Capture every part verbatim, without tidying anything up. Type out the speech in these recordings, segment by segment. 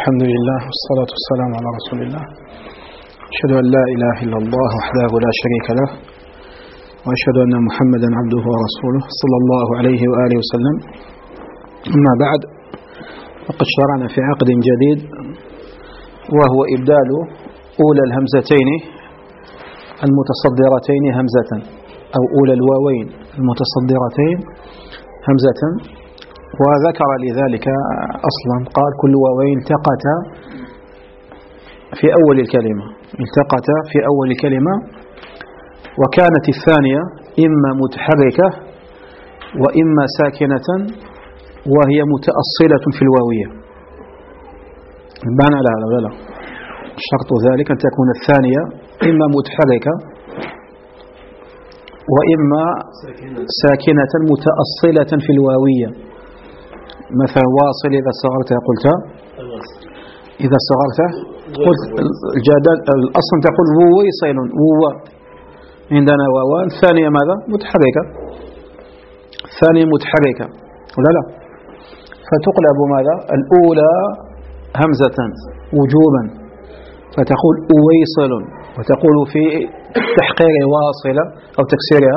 الحمد لله والصلاة والسلام على رسول الله. أشهد أن لا إله إلا الله وحده لا شريك له، وأشهد أن محمدا عبده ورسوله صلى الله عليه وآله وسلم. أما بعد، فقد شرعنا في عقد جديد، وهو إبدال أولى الهمزتين المتصدرتين همزة، أو أولى الواوين المتصدرتين همزة. وذكر لذلك أصلا قال: كل واوين التقتا في أول الكلمة، التقتا في أول الكلمة. وكانت الثانية إما متحركة وإما ساكنة، وهي متأصلة في الواوية. بان لا لا لا شرط ذلك أن تكون الثانية إما متحركة وإما ساكنة متأصلة في الواوية. مثلا واصل إذا صغرت قلت، إذا صغرت قلت الجدال الأصل تقول وويصل وو. عندنا واوان، الثانية ماذا؟ متحركة، الثانية متحركة ولا لا؟ فتقلب ماذا؟ الأولى همزة وجوبا، فتقول أويصل، وتقول في تحقير واصلة أو تكسيرها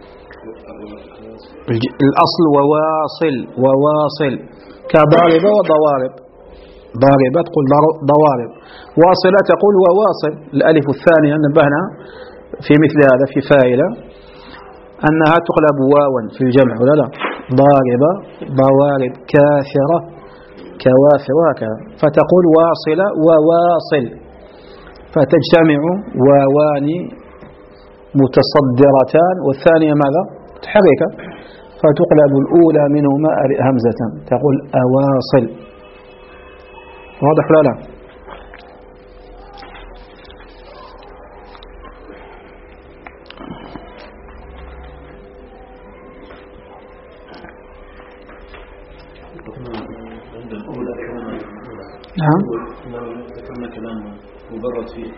الأصل وواصل، وواصل كضارب وضوارب. ضاربة تقول ضوارب، واصلة تقول وواصل. الألف الثانية نبهنا في مثل هذا في فاعلة أنها تقلب واوا في الجمع ولا لا؟ ضاربة ضوارب، كاثرة كواثر، وهكذا. فتقول واصلة وواصل، فتجتمع واوان متصدرتان والثانية ماذا؟ متحركة، فتقلب الأولى منهما همزة، تقول أواصل. واضح لا لا؟ نعم. ذكرنا كلام مبرد فيه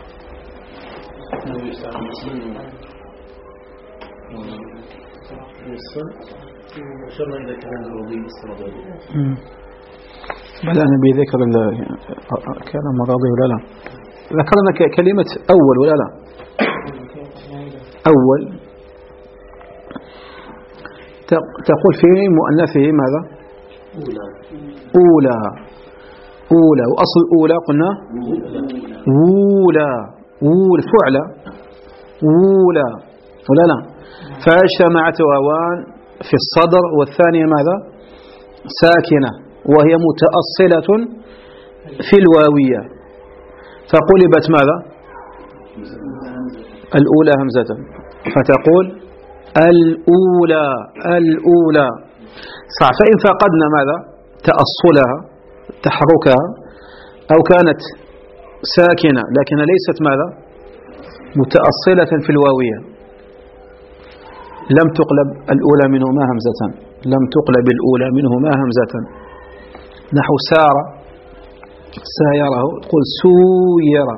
أنه يستعمل اسما وشرنا إلى كلام الوضي الصراضي. بدأنا بذكر كلام مراضي ولا لا؟ ذكرنا كلمة أول ولا لا؟ أول تقول في مؤنثه ماذا؟ أولى. أولى أولى، وأصل أولى قلنا أولى، أولى فعلة أولى ولا لا؟ فاجتمعت واوان في الصدر، والثانية ماذا؟ ساكنة، وهي متأصلة في الواوية، فقلبت ماذا؟ الأولى همزة، فتقول الأولى الأولى. صح. فإن فقدنا ماذا؟ تأصلها، تحركها، أو كانت ساكنة لكن ليست ماذا؟ متأصلة في الواوية، لم تقلب الأولى منهما همزة، لم تقلب الأولى منهما همزة. نحو سار، سايره تقول سوير،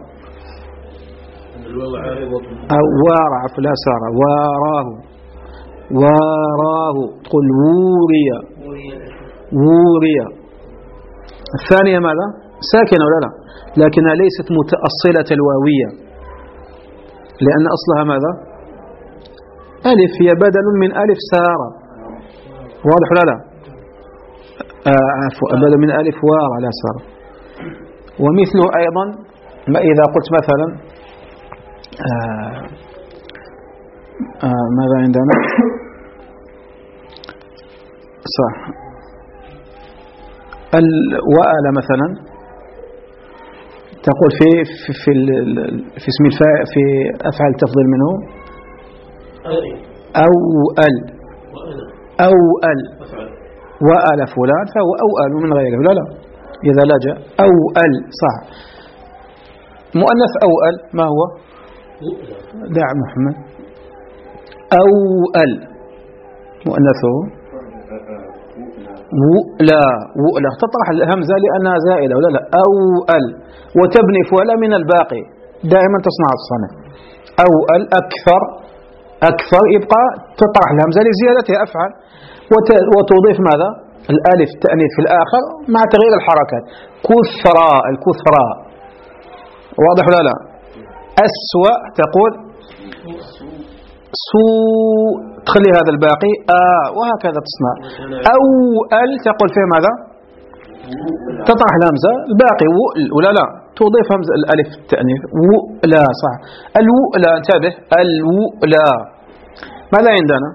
أو وارع فلا سار، واراه واراه تقول ووريا ووريا. الثانية ماذا؟ ساكنة ولا لا؟ لكنها ليست متأصلة الواوية، لأن أصلها ماذا؟ ألف، هي بدل من ألف سارة. واضح ولا لا؟ آه عفوا، بدل من ألف وار على سارة. ومثله أيضا ما إذا قلت مثلا آه آه ماذا عندنا؟ صح، الوأل مثلا تقول في في في, في اسم الفاعل في أفعل التفضيل منه أو ال أو ال وأل فلان فهو أوأل من غيره لا لا، إذا لجأ أو ال. صح. مؤنث أوأل ما هو؟ دع محمد. أو ال مؤنثه وؤلا، وؤلا تطرح الهمزة لأنها زائدة ولا لا؟ أو ال، وتبني فعلا من الباقي، دائما تصنع الصنع. أو ال أكثر، أكثر يبقى تطرح الهمزة لزيادتها أفعل، وتضيف ماذا؟ الألف التأنيث في الآخر مع تغيير الحركات. كثرى، الكثرى، واضح ولا لا؟ أسوأ تقول سوء، تخلي هذا الباقي آه، وهكذا تصنع. أو ال تقول فيه ماذا؟ تطرح الهمزة الباقي وؤل ولا لا؟ تضيف همزة الألف التأنيث وؤلا، صح. الوؤلا، انتبه، الوؤلا ماذا عندنا؟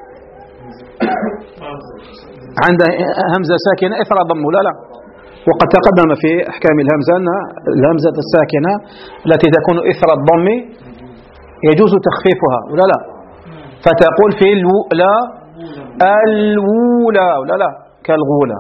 عندها همزة ساكنة إثر ضم ولا لا؟ وقد تقدم في أحكام الهمزة أن الهمزة الساكنة التي تكون إثر الضم يجوز تخفيفها ولا لا؟ فتقول في الوؤلا الوولى ولا لا؟ كالغولة،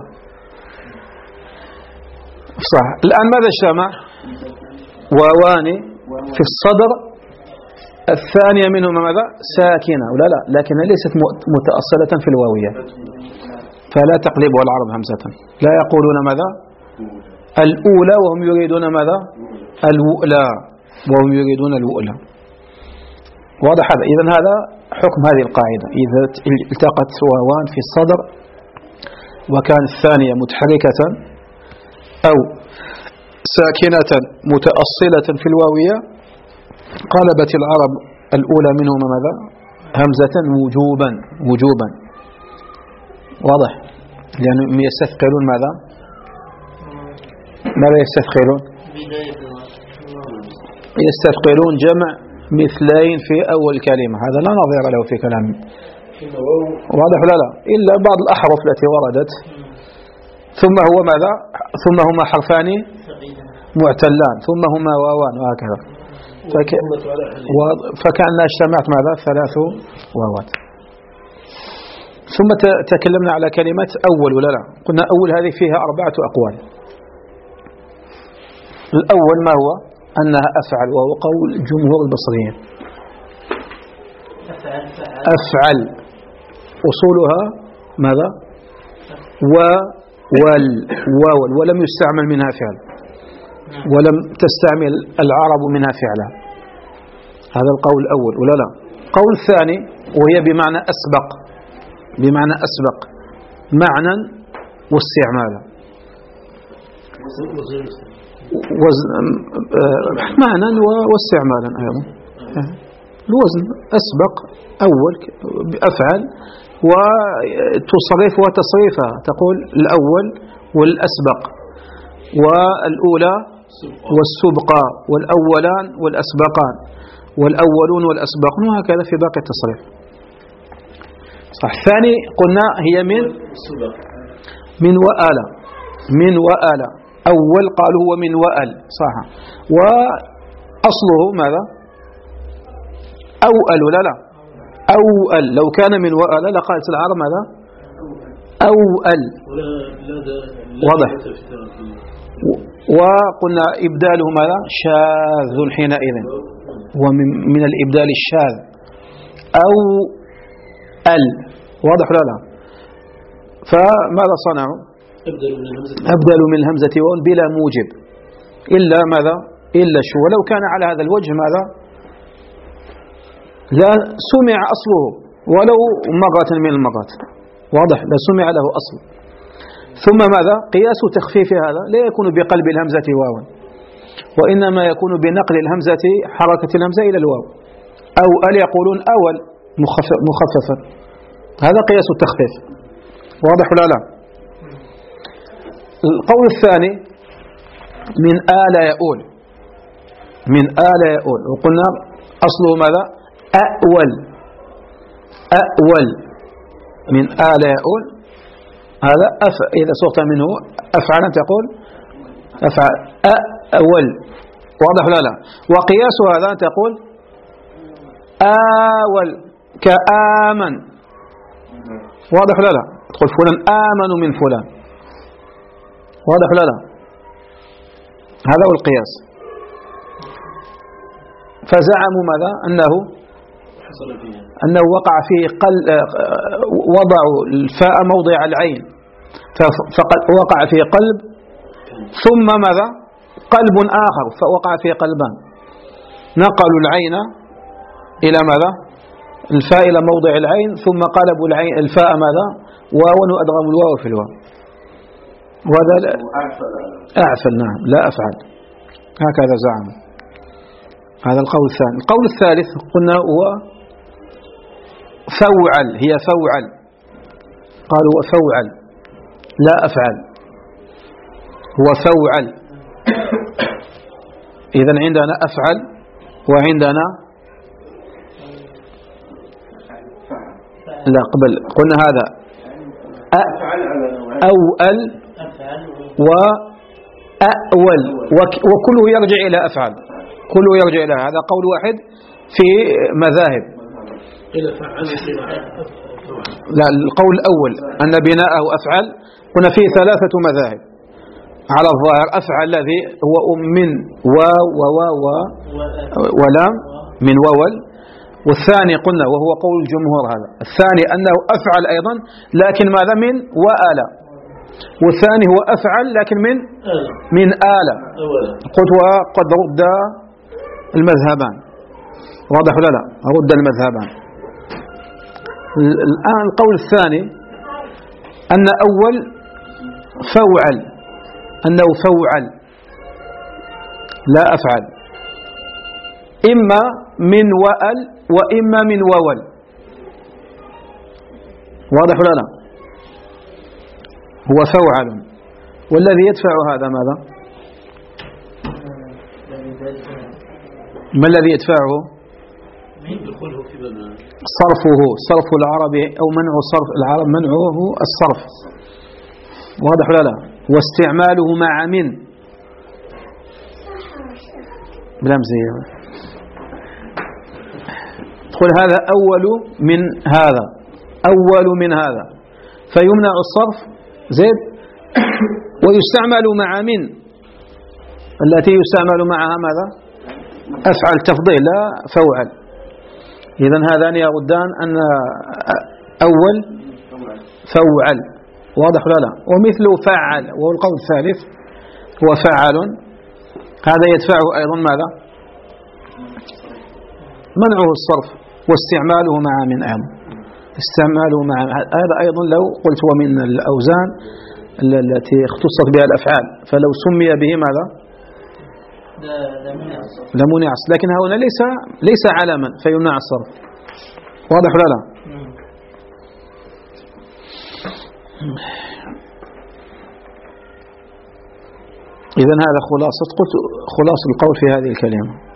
صح. الآن ماذا اجتمع؟ واوان في الصدر، الثانية منهما ماذا؟ ساكنة ولا لا؟ لكنها ليست متأصلة في الواوية، فلا تقلبها العرب همزة. لا يقولون ماذا؟ الأولى وهم يريدون ماذا؟ الوؤلى وهم يريدون الوؤلى. واضح هذا؟ إذن هذا حكم هذه القاعدة. إذا التقت واوان في الصدر وكان الثانية متحركة أو ساكنة متأصلة في الواوية قلبت العرب الأولى منهما ماذا؟ همزة وجوبا وجوبا، واضح؟ لأنهم يستثقلون ماذا؟ ماذا يستثقلون؟ يستثقلون جمع مثلين في أول كلمة، هذا لا نظير له في كلام، واضح لا لا؟ إلا بعض الأحرف التي وردت. ثم هو ماذا؟ ثم هما حرفان معتلان، ثم هما واوان، وهكذا. فك... و... فكأنها اجتمعت ماذا؟ ثلاث واوات. ثم ت... تكلمنا على كلمة أول ولا لا؟ قلنا أول هذه فيها أربعة أقوال. الأول ما هو؟ أنها أفعل، وهو قول جمهور البصريين. أفعل أصولها ماذا؟ و وال واول، ولم يستعمل منها فعل، ولم تستعمل العرب منها فعلا. هذا القول الأول ولا لا؟ القول الثاني وهي بمعنى أسبق، بمعنى أسبق معنى واستعمالا، وزن معنى واستعمالا أيضا. الوزن أسبق أول أفعل، وتصرفها تصريفها، تقول الأول والأسبق والأولى والسبقى والأولان والأسبقان والأولون والأسبقون، وهكذا في باقي التصريف. صح. الثاني قلنا هي من من وآل، من وآل. أول قالوا هو من وآل، صح. وأصله ماذا؟ أوأل ولا لا؟ أوأل. لو كان من وآل لقالت العرب ماذا؟ أوأل، واضح. وقلنا إبداله ماذا؟ شاذ حينئذ، ومن من الإبدال الشاذ. أو ال، واضح ولا لا؟ فماذا صنعوا؟ أبدلوا من الهمزة واو بلا موجب، إلا ماذا؟ إلا شو. ولو كان على هذا الوجه ماذا؟ لا سمع أصله ولو مرة من المرات، واضح؟ لا سمع له أصل. ثم ماذا؟ قياس تخفيف هذا لا يكون بقلب الهمزة واوا، وإنما يكون بنقل الهمزة حركة الهمزة إلى الواو. أو أل يقولون أول مخففا، هذا قياس التخفيف، واضح ولا لا؟ القول الثاني من آل يؤول، من آل يؤول، وقلنا أصله ماذا؟ أول، أول من آل يؤول. هذا أف... إذا صرت منه أفعلا تقول أفعل أول، واضح ولا لا؟ وقياس هذا تقول آول كآمن، واضح ولا لا؟ تقول فلان آمن من فلان، واضح ولا لا؟ هذا هو القياس. فزعموا ماذا؟ أنه أنه وقع فيه قل... وضعوا الفاء موضع العين، فقد وقع فيه قلب، ثم ماذا؟ قلب آخر، فوقع فيه قلبان. نقلوا العين إلى ماذا؟ الفاء إلى موضع العين ثم قلبوا العين الفاء ماذا؟ واو وأدغموا الواو في الواو، وهذا أعفل. نعم لا أفعل، هكذا زعم. هذا القول الثاني. القول الثالث قلنا هو فوعل، هي فوعل، قالوا وفوعل لا أفعل، هو فوعل. إذن عندنا أفعل وعندنا لا قبل قلنا هذا أول وأول وكله يرجع إلى أفعل، كله يرجع إلى هذا قول واحد في مذاهب. لا القول الأول أن بناءه أفعل قلنا فيه ثلاثة مذاهب على الظاهر. أفعل الذي هو من واو وواو ولام من وول، والثاني قلنا وهو قول الجمهور هذا الثاني أنه أفعل أيضا لكن ماذا من وآل، والثاني هو أفعل لكن من من آل. قلت وقد رد المذهبان، واضح ولا لا؟ رد المذهبان. الآن القول الثاني أن أول فوعل، أنه فوعل لا أفعل، إما من وأل وإما من وول، واضح ولا لا؟ هو فوعل. والذي يدفع هذا ماذا؟ ما الذي يدفعه؟ صرفه، صرف العربي أو منع صرف العرب، منعه الصرف، واضح ولا لا؟ واستعماله مع من بلمزية، تقول هذا أول من هذا، أول من هذا، فيمنع الصرف زيد ويستعمل مع من التي يستعمل معها ماذا؟ أفعل تفضيل لا فوعل. إذن هذان يردان أن أول فوعل، واضح ولا لا؟ ومثله فعل، وهو القول الثالث هو فعل، هذا يدفعه أيضا ماذا؟ منعه الصرف واستعماله مع من أيضا، استعماله مع هذا أيضا لو قلت هو من الأوزان التي اختصت بها الأفعال، فلو سمي به ماذا؟ لمنع، لكن هنا ليس ليس علما فيمنع الصرف، واضح ولا لا؟ إذن هذا خلاصة قلت خلاص القول في هذه الكلمة.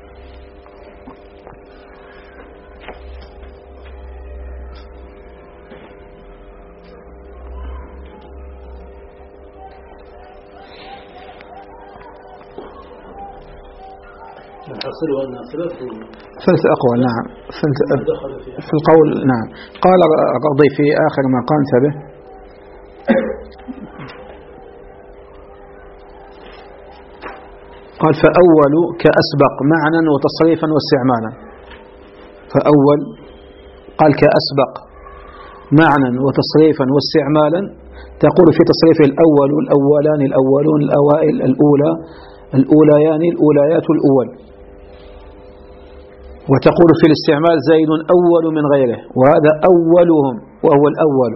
ثلث أقوال. نعم في القول. نعم قال الرضي في آخر ما قال انتبه، قال فأول كأسبق معنى وتصريفا واستعمالا. فأول قال كأسبق معنى وتصريفا واستعمالا، تقول في تصريف الأول الأولان الأولون الأوائل الأولى الأوليان الأوليات الأول، وتقول في الاستعمال زيد أول من غيره، وهذا أولهم وهو الأول.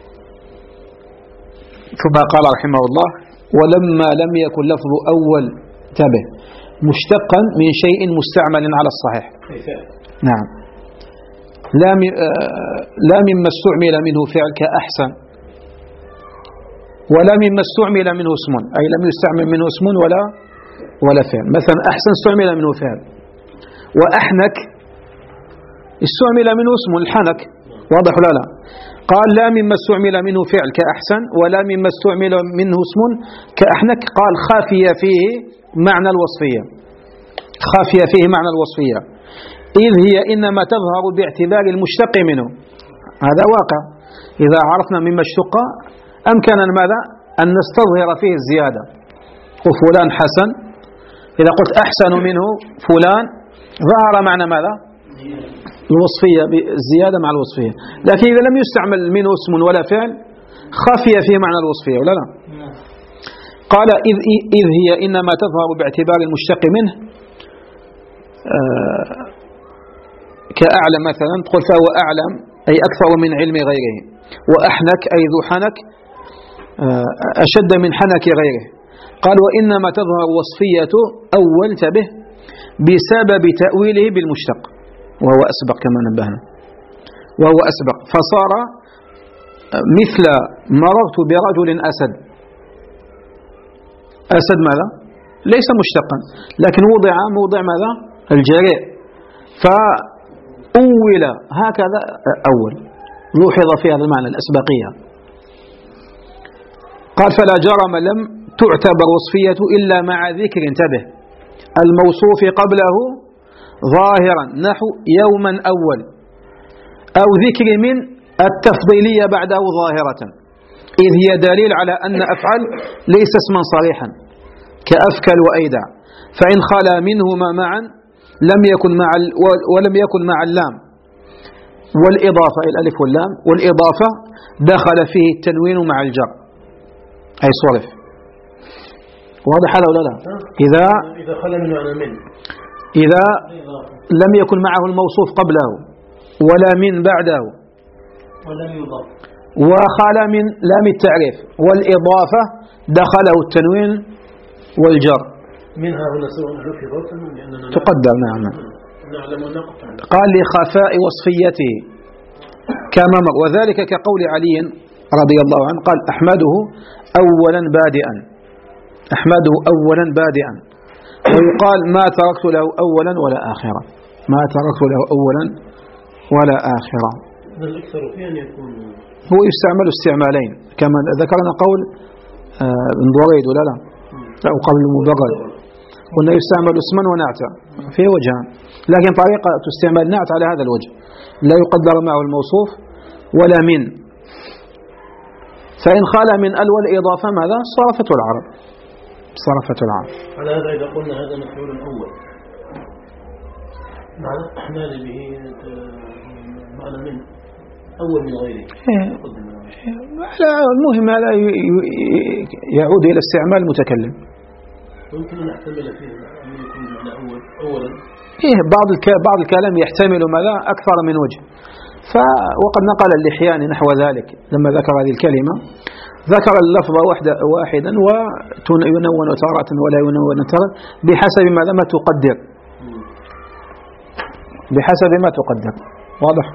ثم قال رحمه الله ولما لم يكن لفظ أول تبه مشتقا من شيء مستعمل على الصحيح. نعم لا لا مما استعمل منه فعل كأحسن، ولا مما استعمل منه اسم، أي لم يستعمل منه اسم ولا ولا فعل. مثلا أحسن استعمل منه فعل، وأحنك استعمل منه اسم الحنك، واضح ولا لا؟ قال لا مما استعمل منه فعل كأحسن ولا مما استعمل منه اسم كأحنك، قال خافي فيه معنى الوصفية، خافي فيه معنى الوصفية، إذ هي إنما تظهر باعتبار المشتق منه. هذا واقع، إذا عرفنا مما اشتق أمكننا ماذا؟ أن نستظهر فيه الزيادة. وفلان حسن، إذا قلت أحسن منه فلان ظهر معنى ماذا؟ الوصفية، بالزيادة مع الوصفية. لكن إذا لم يستعمل منه اسم ولا فعل خفي فيه معنى الوصفية ولا لا؟ قال إذ, إذ هي إنما تظهر باعتبار المشتق منه، كأعلم مثلا تقول فهو أعلم أي أكثر من علم غيره، وأحنك أي ذو حنك أشد من حنك غيره. قال وإنما تظهر وصفية أول تبه بسبب تأويله بالمشتق، وهو أسبق كما نبهنا، وهو أسبق، فصار مثل مررت برجل أسد. أسد ماذا؟ ليس مشتقا، لكن وضع موضع ماذا؟ الجريء، فأول هكذا أول، لوحظ في هذا المعنى الأسبقية. قال فلا جرم لم تعتبر وصفية إلا مع ذكر، انتبه، الموصوف قبله ظاهرا نحو يوما أول، أو ذكر من التفضيلية بعده ظاهرة، إذ هي دليل على أن أفعل ليس اسما صريحا كأفكل وأيدع، فإن خلا منهما معا لم يكن مع ولم يكن مع اللام والإضافة، الألف واللام والإضافة دخل فيه التنوين مع الجر أي صرف. واضح هذا ولا لا؟ إذا إذا خلا منه أنا من إذا لم يكن معه الموصوف قبله ولا من بعده ولم يضاف، وخلا من لام التعريف والإضافة دخله التنوين والجر. منها هنا سواء لفظت لأننا تقدر نعم. نعلم ونقطع. قال لخفاء وصفيته كما مر، وذلك كقول علي رضي الله عنه قال أحمده أولا بادئا، أحمده أولا بادئا، ويقال ما تركت له أولا ولا آخرا، ما تركت له أولا ولا آخرا. الأكثر فيه أن يكون هو يستعمل استعمالين كما ذكرنا قول ابن ضريد ولا لا، أو قبل المبرد، قلنا يستعمل اسما ونعتا في وجهان، لكن طريقة استعمال نعت على هذا الوجه لا يقدر معه الموصوف ولا من، فإن خلا من ال والإضافة ماذا؟ صرفته العرب، صرفته العرب. على هذا إذا قلنا هذا مفعول أول معنى أحمال به معنى من أول من غيره. المهم هذا يعود إلى استعمال المتكلم. ممكن أن نحتمل فيه أن يكون معنى أول أولا. إيه بعض بعض الكلام يحتمل ماذا؟ أكثر من وجه. ف وقد نقل اللحياني نحو ذلك لما ذكر هذه الكلمة، ذكر اللفظ واحدا واحدا وينون تارة ولا ينون تارة بحسب ماذا ما تقدر، بحسب ما تقدر. واضح؟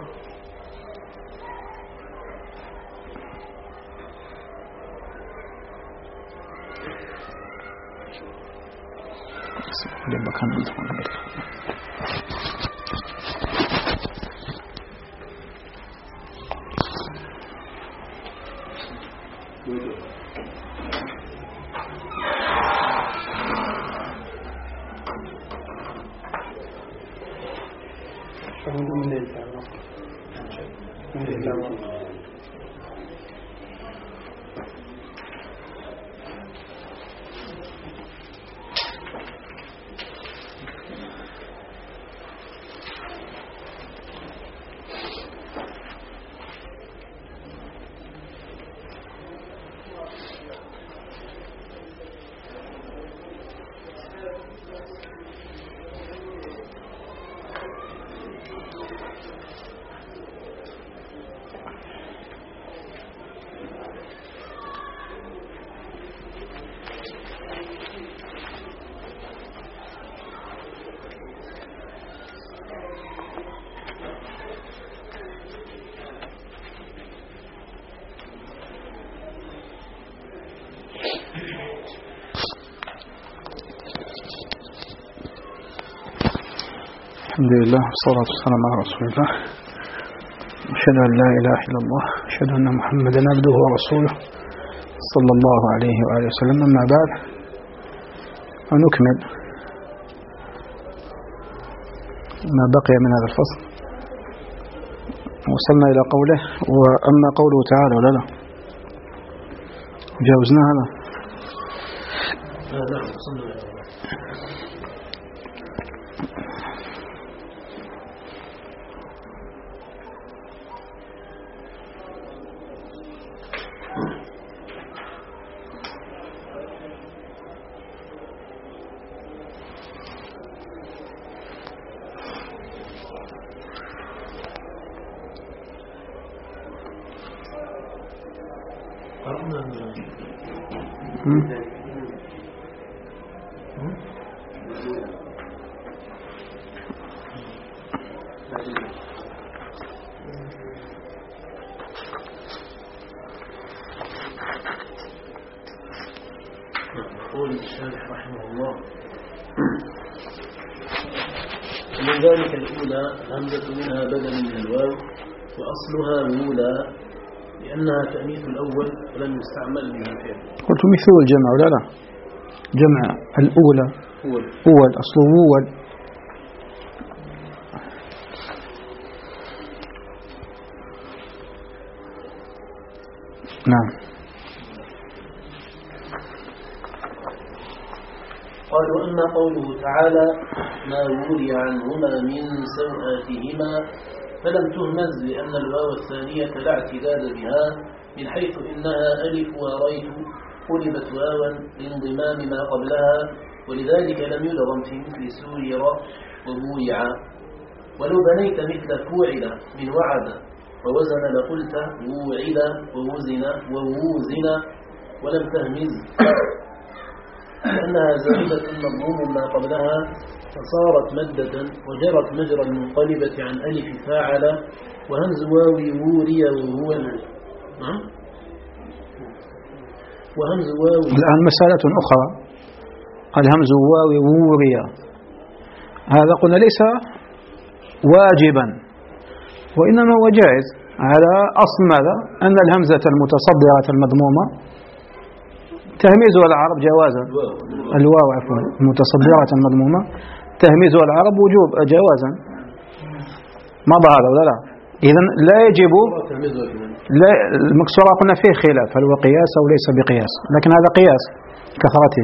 الحمد لله والصلاة والسلام على رسول الله، أشهد أن لا إله إلا الله، أشهد أن محمدا عبده ورسوله صلى الله عليه وآله وسلم. أما بعد ونكمل ما بقي من هذا الفصل. وصلنا إلى قوله وأما قوله تعالى ولا لا جاوزنا هذا؟ نعم وصلنا. يقول الشارح رحمه الله: ومن ذلك الأولى همزة منها بدل من الواو وأصلها وولى لأنها تأنيث الأول ولم يستعمل به الفعل. قلت مثل الجمع ولا لا؟ جمع الأولى أول أول أصله وول. نعم. قال: وأما قوله تعالى: ما ولي عنهما من سوآتهما، فلم تهمز لأن الواو الثانية لا اعتداد بها، من حيث إنها ألف وريت قلبت واوا لانضمام ما قبلها، ولذلك لم يدغم في مثل سوير وبويع. ولو بنيت مثل فوعل من وعد ووزن لقلت ووعد ووزن وووزن ولم تهمز لأنها زائدة مضموم ما قبلها، فصارت مدة وجرت مجرى المنقلبة عن ألف فاعل، وهمز واوي ووري وهو نعم وهمز واوي. الآن مسألة أخرى، الهمز واوي ووري هذا قلنا ليس واجبا وإنما هو جائز على أصل ماذا؟ أن الهمزة المتصدرة المضمومة تهميزها العرب جوازا، الواو عفوا المتصدرة المضمومة تهميزها العرب وجوب جوازا، مضى هذا ولا لا؟ إذن لا يجب، لا المكسورة قلنا فيه خلاف هل هو قياس أو ليس بقياس، لكن هذا قياس كثرته.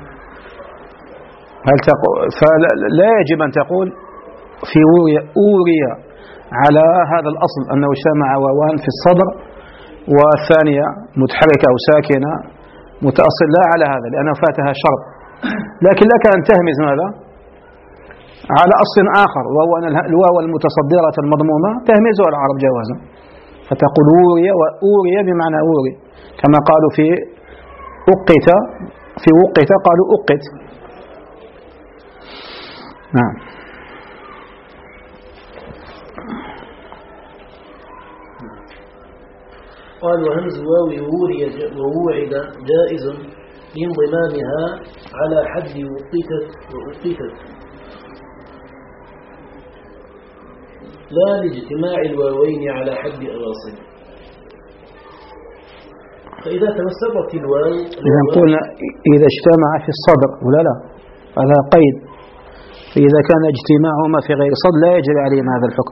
هل تقول فلا يجب أن تقول في أوري على هذا الأصل أنه اجتمع واوان في الصدر والثانية متحركة أو ساكنة متأصل، لا على هذا لأنه فاتها شرط، لكن لك أن تهمز ماذا؟ على أصل آخر وهو أن الواو المتصدرة المضمومة تهمزها العرب جوازا، فتقول أوري، وأوري بمعنى أوري، كما قالوا في أقت، في وقت قالوا أقت. نعم. قال: وهمز واو ووري ووعد جائز لانضمامها على حد وقتت وأقتت، لا لاجتماع الواوين على حد أواصل. فإذا تمسكت الواو، إذا قلنا إذا اجتمع في الصدر ولا لا، هذا قيد، فإذا كان اجتماعهما في غير صدر لا يجري عليهما هذا الحكم.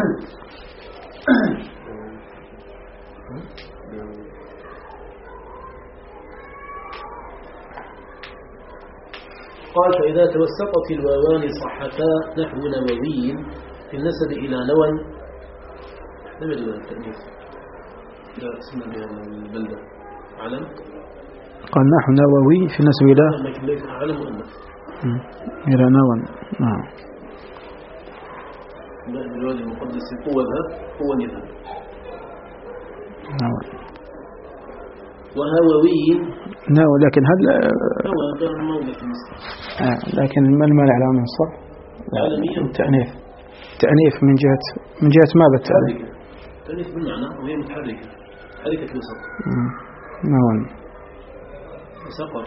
قال: فإذا توسطت الواوان صحتا نحو نووي في النسب إلى نوى، لم يجب التأنيث لا اسم البلدة علم، قال نحو نووي في النسب إلى لكن ليس علم مؤنث إلى نوى. نعم. بالوادي المقدس قوة ذهب قوة نذهب. نوى وهووي نوى، لكن هل نوى كان موجة في مصر، آه لكن ما المانع على من الصرف؟ التأنيث، تأنيث من جهة من جهة ماذا التأنيث؟ تأنيث بالمعنى وهي متحركة، حركة الوسط. نوى سقر.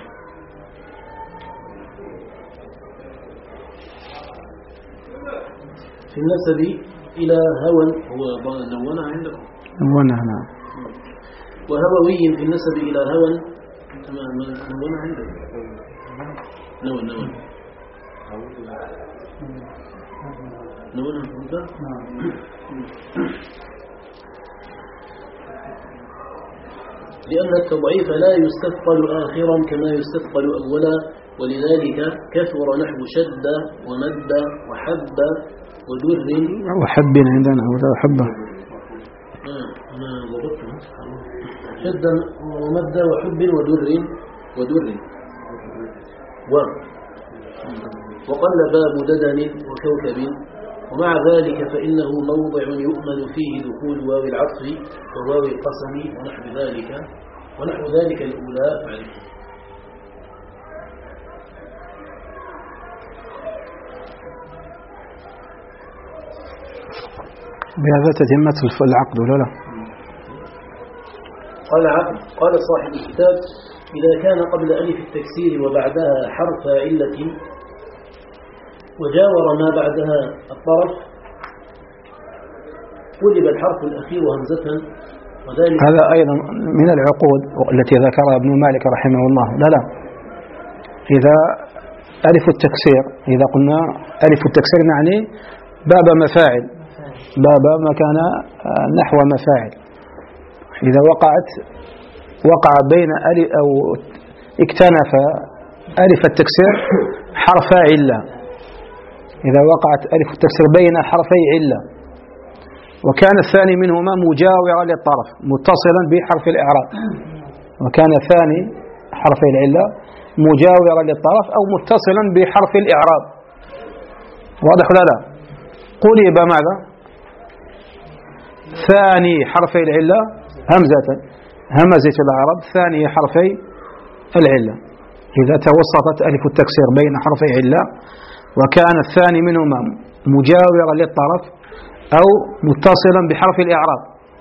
في النسب إلى هوى، هو نونها عندكم؟ نونها نعم. وهووي في النسب إلى هوى، نونها عندكم؟ نوى نوى نونها عندك؟ لأن التضعيف لا يستثقل آخرا كما يستثقل أولا، ولذلك كثر نحو شد ومد وحب ودر وحب عندنا ولا حبة أنا ضبطتها شد ومد وحب ودر ودر و وقل باب ددن وكوكب، ومع ذلك فإنه موضع يؤمن فيه دخول واو العطف وواو القسم ونحو ذلك ونحو ذلك الأولى معرفة. بهذا تتمة العقد ولا لا؟ قال عقد قال صاحب الكتاب إذا كان قبل ألف التكسير وبعدها حرف علة وجاور ما بعدها الطرف قلب الحرف الأخير همزة، وذلك هذا أيضا من العقود التي ذكرها ابن مالك رحمه الله. لا لا إذا ألف التكسير، إذا قلنا ألف التكسير يعني باب مفاعل، باب مكان نحو مفاعل، إذا وقعت وقع بين ألف أو اكتنف ألف التكسير حرف علة، إذا وقعت ألف التكسير بين حرفي علة وكان الثاني منهما مجاورا للطرف متصلا بحرف الإعراب، وكان الثاني حرفي العلة مجاورا للطرف أو متصلا بحرف الإعراب، واضح ولا لا؟ قلب ماذا؟ ثاني حرفي العلة همزة، همزة العرب ثاني حرفي العلة، إذا توسطت ألف التكسير بين حرفي علة وكان الثاني منهما مجاورا للطرف أو متصلا بحرف الإعراب،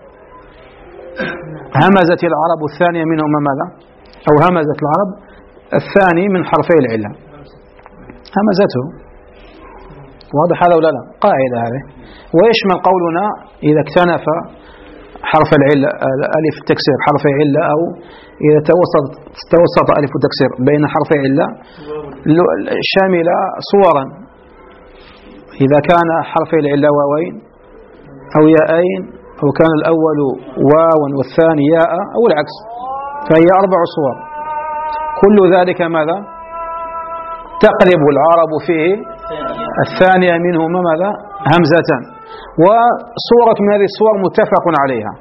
همزة العرب الثانية منهما ماذا؟ أو همزة العرب الثاني من حرفي العلة همزته، واضح هذا ولا لا؟ قاعدة هذه. ويشمل قولنا إذا اكتنف حرف العلة ألف التكسير حرفي علة، أو إذا توسط توسط ألف التكسير بين حرفي علة، شامل صورا، إذا كان حرفي العلة واوين أو ياءين أو كان الأول واوا والثاني ياء أو العكس، فهي أربع صور، كل ذلك ماذا؟ تقلب العرب فيه الثانية منهما ماذا؟ همزة، وصورة من هذه الصور متفق عليها،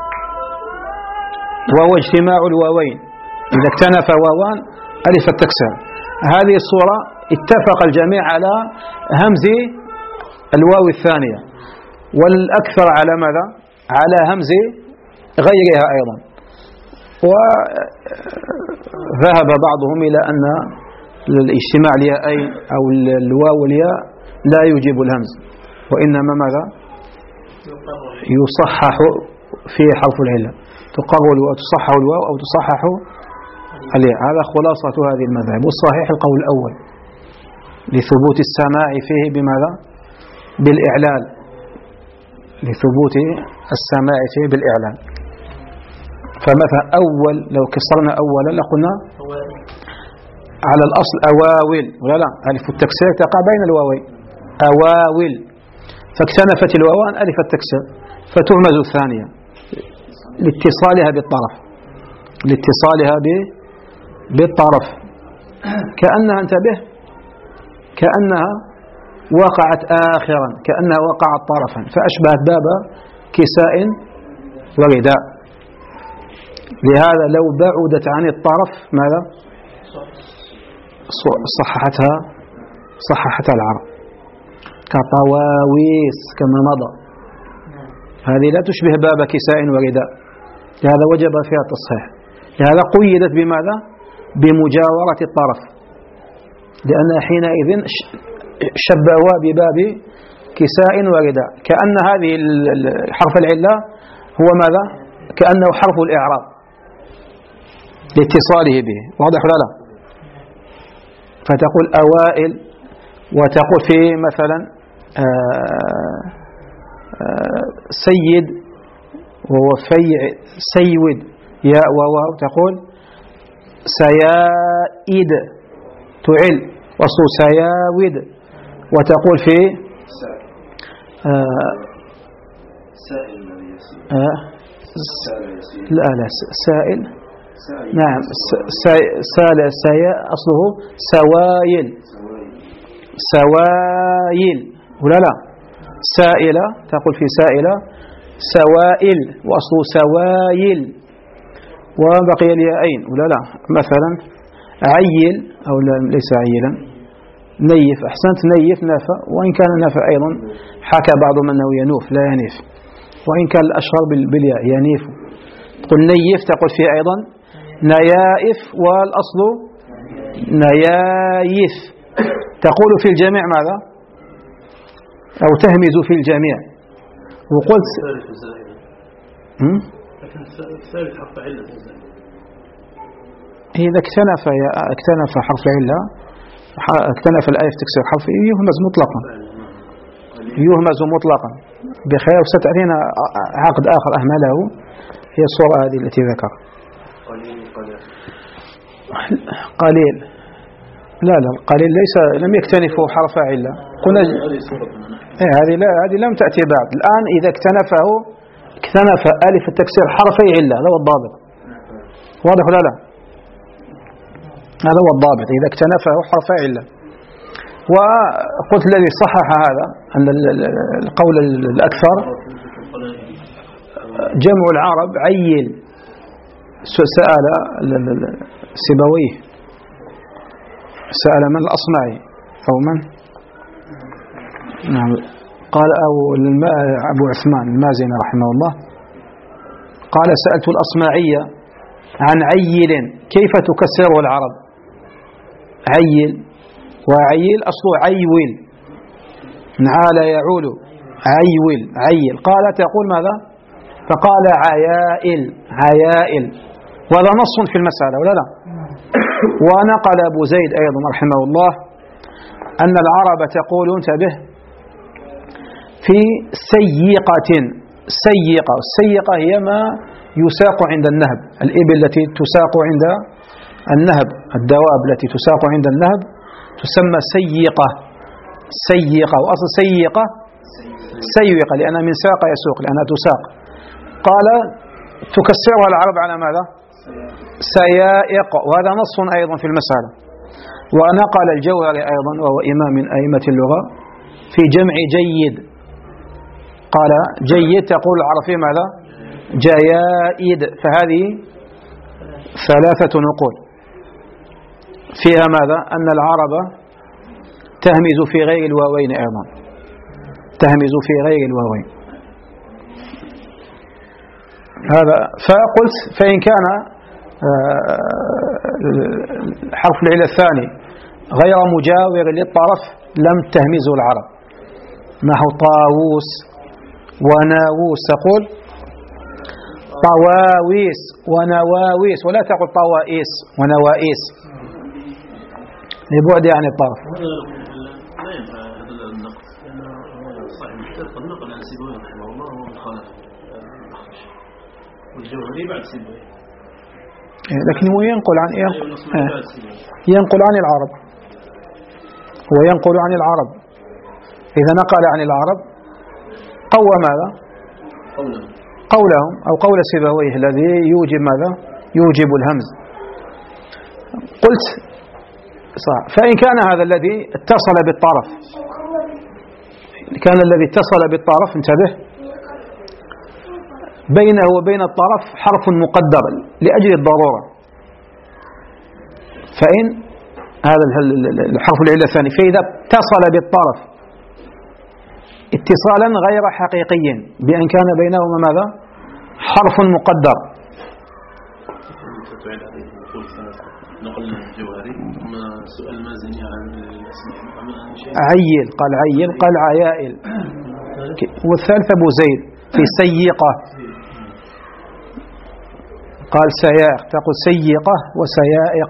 وهو اجتماع الواوين، إذا اكتنف واوان ألف التكسير، هذه الصورة اتفق الجميع على همز الواو الثانية، والأكثر على ماذا؟ على همز غيرها أيضا، وذهب بعضهم إلى أن الاجتماع الياءين أو الواو والياء لا يوجب الهمز، وإنما ماذا؟ يصحح في حرف العلة، تقرر وتصحح الواو أو تصحح الياء، هذا خلاصة هذه المذهب. والصحيح القول الأول لثبوت السماع فيه بماذا؟ بالإعلال، لثبوت السماع فيه بالإعلال. فمثلا أول لو كسرنا أولا لقلنا على الأصل أواول ولا لا؟ ألف التكسير تقع بين الواوين أواول، فاكتنفت الواوان ألف التكسير فتهمز الثانية لاتصالها بالطرف، لاتصالها بالطرف، كأنها انتبه كأنها وقعت آخرا، كأنها وقعت طرفا، فأشبهت باب كساء ورداء. لهذا لو بعدت عن الطرف ماذا؟ صححتها صححتها العرب كطواويس كما مضى، هذه لا تشبه باب كساء ورداء، لهذا وجب فيها التصحيح، لهذا قيدت بماذا؟ بمجاورة الطرف، لأن حينئذ شبهوا بباب كساء ورداء، كأن هذه الحرف العلة هو ماذا؟ كأنه حرف الإعراب لاتصاله به، واضح ولا لا؟ فتقول أوائل، وتقول في مثلا آآ آآ سيد وهو في سيود ياء وواو، تقول سيائد تعل وصو سياود، وتقول في لا لا سائل نعم سال سياء أصله سوايل سوايل ولا لا؟ سائلة تقول في سائلة سوائل وأصله سوايل، وبقي الياءين ولا لا؟ مثلا عيل أو ليس عيلا، نيف، أحسنت نيف نافع، وإن كان نافع أيضا حكى بعضهم أنه ينوف لا ينيف، وإن كان الأشهر بالياء ينيف. تقول نيف تقول فيه أيضا نيائف، والأصل نيايف، تقول في الجميع ماذا؟ أو تهمز في الجميع، وقلت الثالث زائد. لكن الثالث حرف علة زائد. إذا اكتنف اكتنف حرف علة اكتنف الألف تكسر حرف يهمز مطلقا يهمز مطلقا بخير. وستأتينا عقد آخر أهمله هي الصورة هذه التي ذكر قليل. لا لا القليل ليس لم يكتنفه حرف علة. قلنا إيه هذه لا هذه لم تأتي بعد. الآن إذا اكتنفه اكتنف ألف التكسير حرفي علة هذا هو الضابط. واضح ولا لا؟ هذا هو الضابط إذا اكتنفه حرفي علة. وقلت الذي صحح هذا أن القول الأكثر جمع العرب عيل. سأل سيبويه سأل من الأصمعي أو من نعم قال أو أبو عثمان المازني رحمه الله قال سألت الأصمعية عن عيل كيف تكسره العرب. عيل وعيل أصله عيول نعال يعول عيول عيل. قال تقول ماذا؟ فقال عيائل عيائل. وهذا نص في المسألة ولا لا؟ ونقل أبو زيد أيضا رحمه الله أن العرب تقول انتبه في سيقة. سيقة السيقة هي ما يساق عند النهب. الإبل التي تساق عند النهب الدواب التي تساق عند النهب تسمى سيقة. سيقة وأصل سيقة سيقة لأنها من ساق يسوق لأنها تساق. قال تكسرها العرب على ماذا؟ سيائق. وهذا نص أيضا في المسألة. ونقل الجوهري أيضا وهو إمام من أئمة اللغة في جمع جيد قال جيد تقول العربي ماذا؟ جيائد. فهذه ثلاثة نقول فيها ماذا؟ أن العرب تهمز في غير الواوين أيضا تهمز في غير الواوين. هذا فقلت فإن كان حرف العلة الثاني غير مجاور للطرف لم تهمزه العرب نحو طاووس وناووس تقول طواويس ونواويس ولا تقول طوائيس ونوائيس لبعد عن الطرف. لا ينفع هذا النقد لأن صاحب الشرط النقل عن سيبويه رحمه الله هو مخالف والجوهري بعد سيبويه لكن هو ينقل عن ينقل عن العرب هو ينقل عن العرب. إذا نقل عن العرب قوى ماذا؟ قولهم أو قول سيبويه الذي يوجب ماذا؟ يوجب الهمز. قلت صح. فإن كان هذا الذي اتصل بالطرف كان الذي اتصل بالطرف انتبه بينه وبين الطرف حرف مقدر لأجل الضرورة. فإن هذا الحرف العلة الثاني فإذا اتصل بالطرف اتصالا غير حقيقي بأن كان بينهما ماذا؟ حرف مقدر. عيل قال عيل قال عيائل. والثالث أبو زيد في سيقة قال سياق تقول سيقة وسيائق.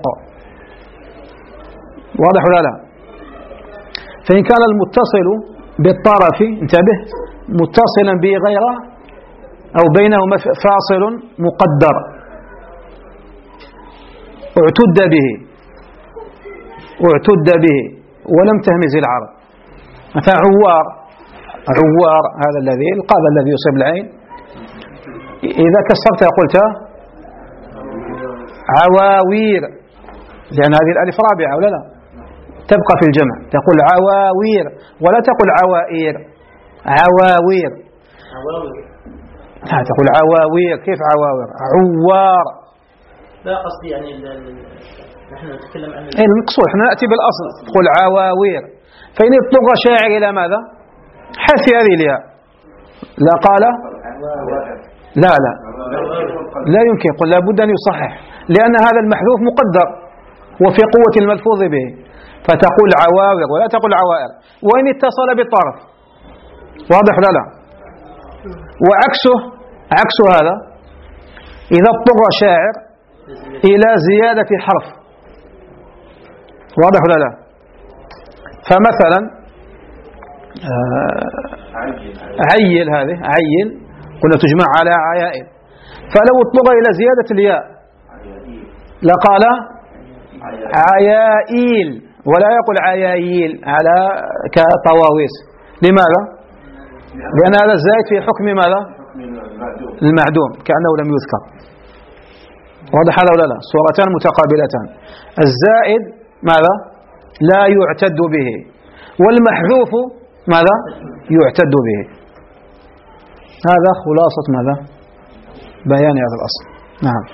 واضح ولا لا؟ فإن كان المتصل بالطرف انتبه متصلا به غير أو بينهما فاصل مقدر اعتد به اعتد به ولم تهمز العرب. مثلا عوار عوار هذا الذي القاذ الذي يصيب العين إذا كسرتها قلت عواوير لأن هذه الألف رابعة ولا لا تبقى في الجمع تقول عواوير ولا تقول عوائر. عواوير لا تقول عواوير. كيف عواوير؟ عوار. لا قصدي يعني نحن نتكلم عن اي المقصود احنا نأتي بالأصل تقول عواوير. فإن اضطر شاعر إلى ماذا؟ حذف هذه الياء لا قال لا لا لا يمكن قل لابد أن يصحح لأن هذا المحذوف مقدر وفي قوة الملفوظ به فتقول عواوير ولا تقول عوائر وإن اتصل بالطرف. واضح لا لا؟ وعكسه عكس هذا إذا اضطر شاعر إلى زيادة حرف. واضح ولا لا؟ فمثلا عيل، هذه عيل قلنا تجمع على عيائل، فلو اضطر إلى زيادة الياء لقال عيائيل ولا يقول عياييل على كطواويس. لماذا؟ لأن هذا الزائد في حكم ماذا؟ المعدوم كأنه لم يذكر. واضح هذا ولا لا؟ صورتان متقابلتان. الزائد ماذا؟ لا يعتد به، والمحذوف ماذا؟ يعتد به. هذا خلاصة ماذا؟ بيان هذا الأصل. نعم.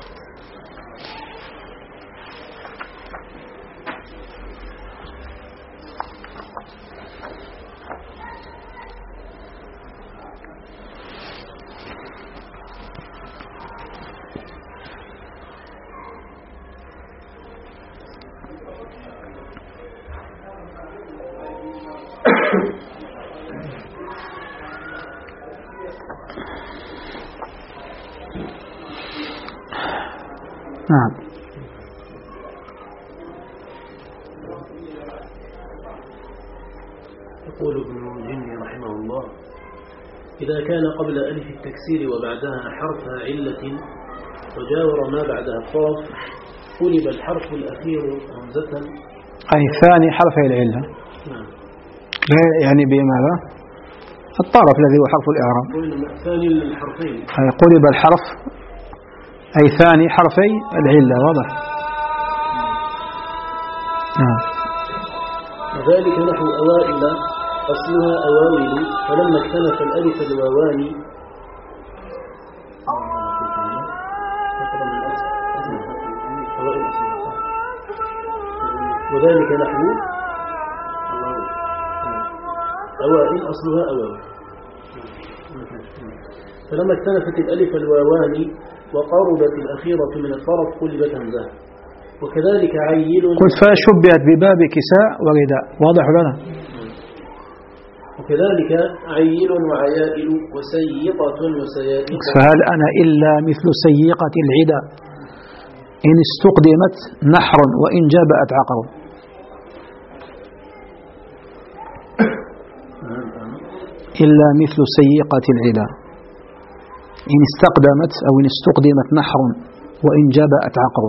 نعم. يقول ابن الجني رحمه الله: إذا كان قبل ألف التكسير وبعدها حرف علة وجاور ما بعدها الطرف قلب الحرف الأخير همزة، أي ثاني حرفي العلة. نعم. يعني بماذا؟ الطرف الذي هو حرف الإعراب. ثاني الحرفين. أي قلب الحرف أي ثاني حرفي العلة. واضح. نعم. وذلك نحو أوائل أصلها أواويل، فلما اكتنف الألف الواوان وذلك نحو أوائل أصلها أواويل، فلما اكتنفت الألف الواوان وقربت الأخيرة من الطرف قلبت همزة. وكذلك عيل، قلت فشبهت بباب كساء ورداء. واضح لنا؟ وكذلك عيل وعيائل وسيقة وسيائق. فهل أنا إلا مثل سيقة العدا إن استقدمت نحر وإن جابأت عقر. إلا مثل سيقة العدا إن استقدمت أو إن استقدمت نحر وإن جابأت عقر.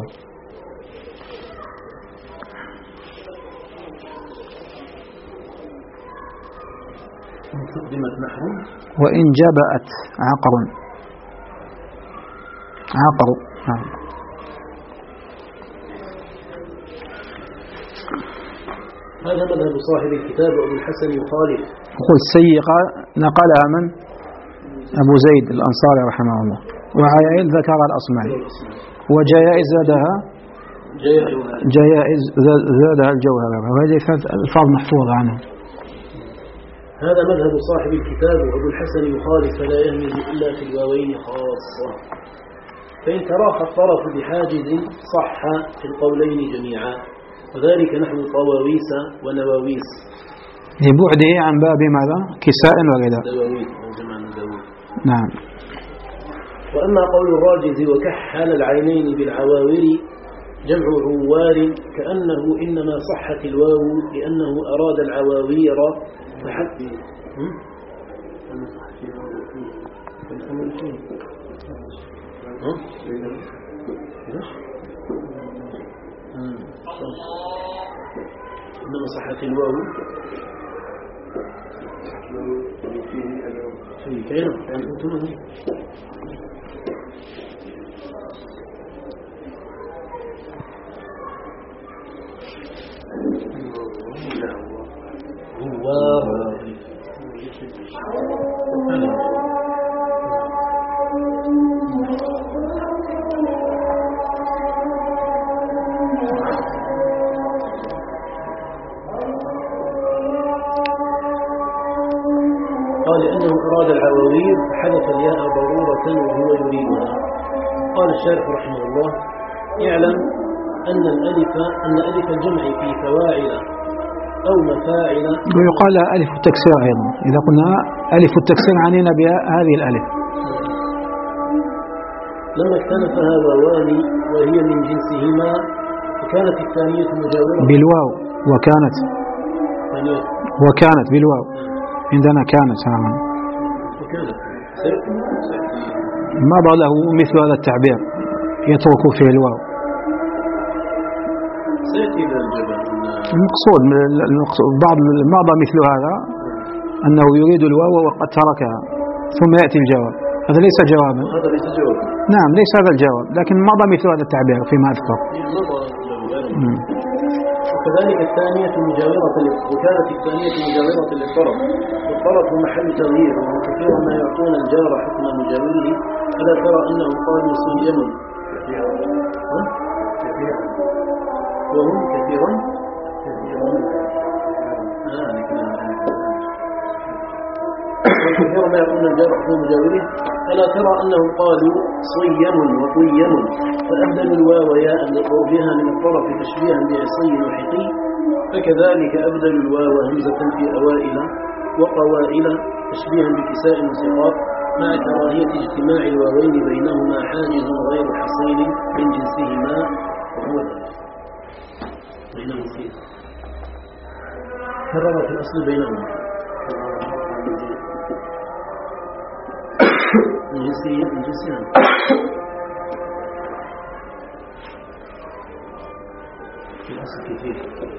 وإن جبأت عقر. عقر. نعم. هذا مذهب صاحب الكتاب أبو الحسن يخالف. قل سيقة نقلها من؟ أبو زيد الأنصاري رحمه الله. وعيائل ذكر الأصمعي. وجيائز زادها جيائز زادها الجوهرة. وهذه الفاظ محفوظة عنه. هذا مذهب صاحب الكتاب وأبو الحسن يخالف فلا يهمز إلا في الواوين خاصة، فإن تراخى الطرف بحاجز صح في القولين جميعا، وذلك نحو طواويس ونواويس لبعده عن باب ماذا؟ كساء وغداء. نعم. وأما قول الراجز وكحل العينين بالعواور جمع عوار كأنه إنما صحت الواو لأنه أراد العواوير فحتى إنما صحت الواو في كينا يعني أنتم قال إنه أراد العواوير فحذف الياء ضرورة وهو يريدها. قال الشارح رحمه الله: اعلم أن الألف أن ألف الجمع في فواعل أو مفاعل. ويقال ألف التكسير أيضا، إذا قلنا ألف التكسير عنينا بهذه الألف. لما اكتنفها واوان وهي من جنسهما فكانت الثانية مجاورة بالواو وكانت ثانية وكانت بالواو عندنا كانت هنا وكانت مضى له مثل هذا التعبير يترك فيه الواو. سيأتي إلى الجبل. المقصود بعض مضى مثل هذا أنه يريد الواو وقد تركها ثم يأتي الجواب، هذا ليس جوابا. هذا ليس جوابا. نعم ليس هذا الجواب، لكن مضى مثل هذا التعبير فيما أذكر. وكذلك الثانية مجاورة وكانت الثانية مجاورة للطرف، والطرف محل تغيير، وكثيرا ما يعطون الجار حكم مجاوره. ألا ترى أنهم قالوا صيام وهم كثيرا وكثيرا ما يعطون الجار حكم مجاوره. ألا ترى أنهم قالوا صيام وطيم، فأبدلوا الواو ياء لقربها من الطرف تشبيها بعصي وحقي، فكذلك أبدلوا الواو همزة في أوائل وقوائل تشبيها بكساء وسقاط، مع كراهية اجتماع الواوين بينهما حاجز غير حصيل من جنسهما وهو الألف. بينهم فيه كرر في الأصل بينهما من جنسية من جنسها. في الأصل كثير.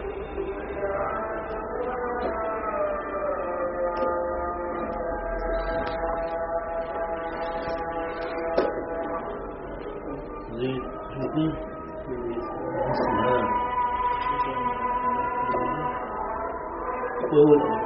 زي جنسي جنسها وهو الألف.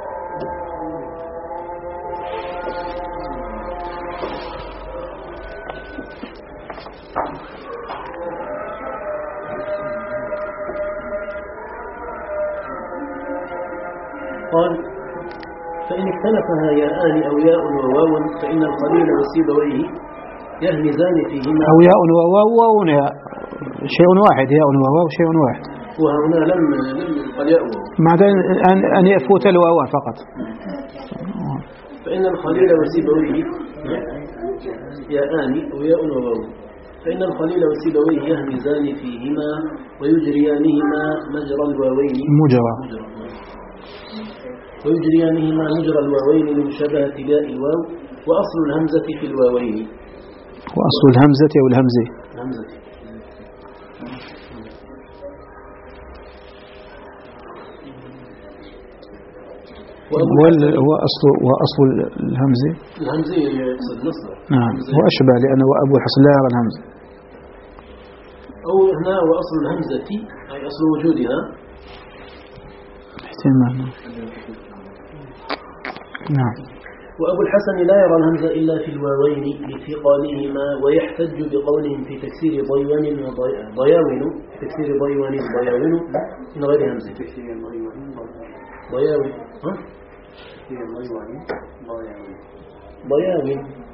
قال فإن اختلفها ياءان أو ياء وواو فإن الخليل وسيبويه يهمزان فيهما. أو ياء وواو واو ياء شيء واحد، ياء وواو شيء واحد. وهنا لم لم يقل ياء مع أن أن يفوت الواو فقط. فإن الخليل وسيبويه ياءان أو ياء وواو فإن الخليل وسيبويه يهمزان فيهما ويجريانهما مجرى الواوين مجرى ويجريانهما مجرى الواوين لمشابهة باء الواو، وأصل الهمزة في الواوين. وأصل الهمزة أو الهمزة الهمزة وأصل وأصل الهمزة الهمزة يقصد نصر. نعم وأشبه لأنه أبو الحسن لا يرى الهمزة. أو هنا وأصل الهمزة أي أصل وجودها احتمال. نعم. وأبو الحسن لا يرى الهمزة إلا في الواوين لثقالهما، ويحتج بقولهم في تكسير ضيوان وضياون تكسير ضيوان ضياون من غير همزة. ضياون ها؟ ضياون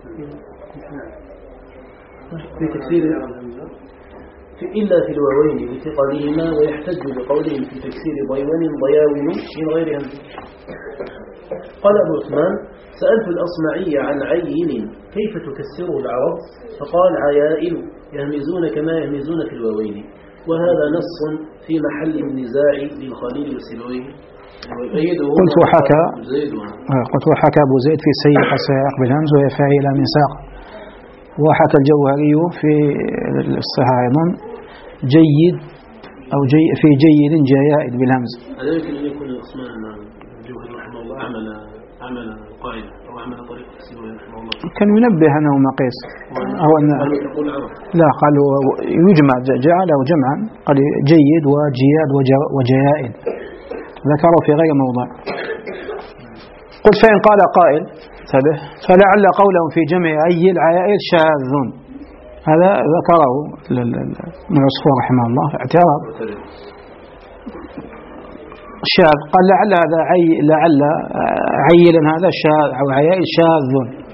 في تكسير إلا في الواوين لثقالهما، ويحتج بقولهم في تكسير ضيوان ضياون من غير همزة. قال أبو عثمان سألت الأصمعي عن عين كيف تكسره العرب، فقال عيائل يهمزون كما يهمزون في الواوين، وهذا نص في محل النزاع للخليل والسيبويه. قلت وحكى قلت وحكى أبو زيد في سيق سياق بالهمز وهي فاعلة من ساق، وحكى الجوهري في الصحاح أيضا جيد أو جي في جيد جيائد بالهمز. هذا يمكن أن يكون الأصمان الجوهري رحمه الله عمل عمل قاعدة أو عمل طريقة السيبويه رحمه الله، كان ينبه أنه مقيس أو أن لا قالوا يجمع جعله جمعا، قال جيد وجياد وجيائد ذكروا في غير موضع. قلت فإن قال قائل انتبه فلعل قولهم في جمع أي العيائل شاذ، هذا ذكره ابن عصفور رحمه الله اعتراض شاذ، قال لعل هذا عي لعل عيلا هذا شاذ أو عيائل شاذ،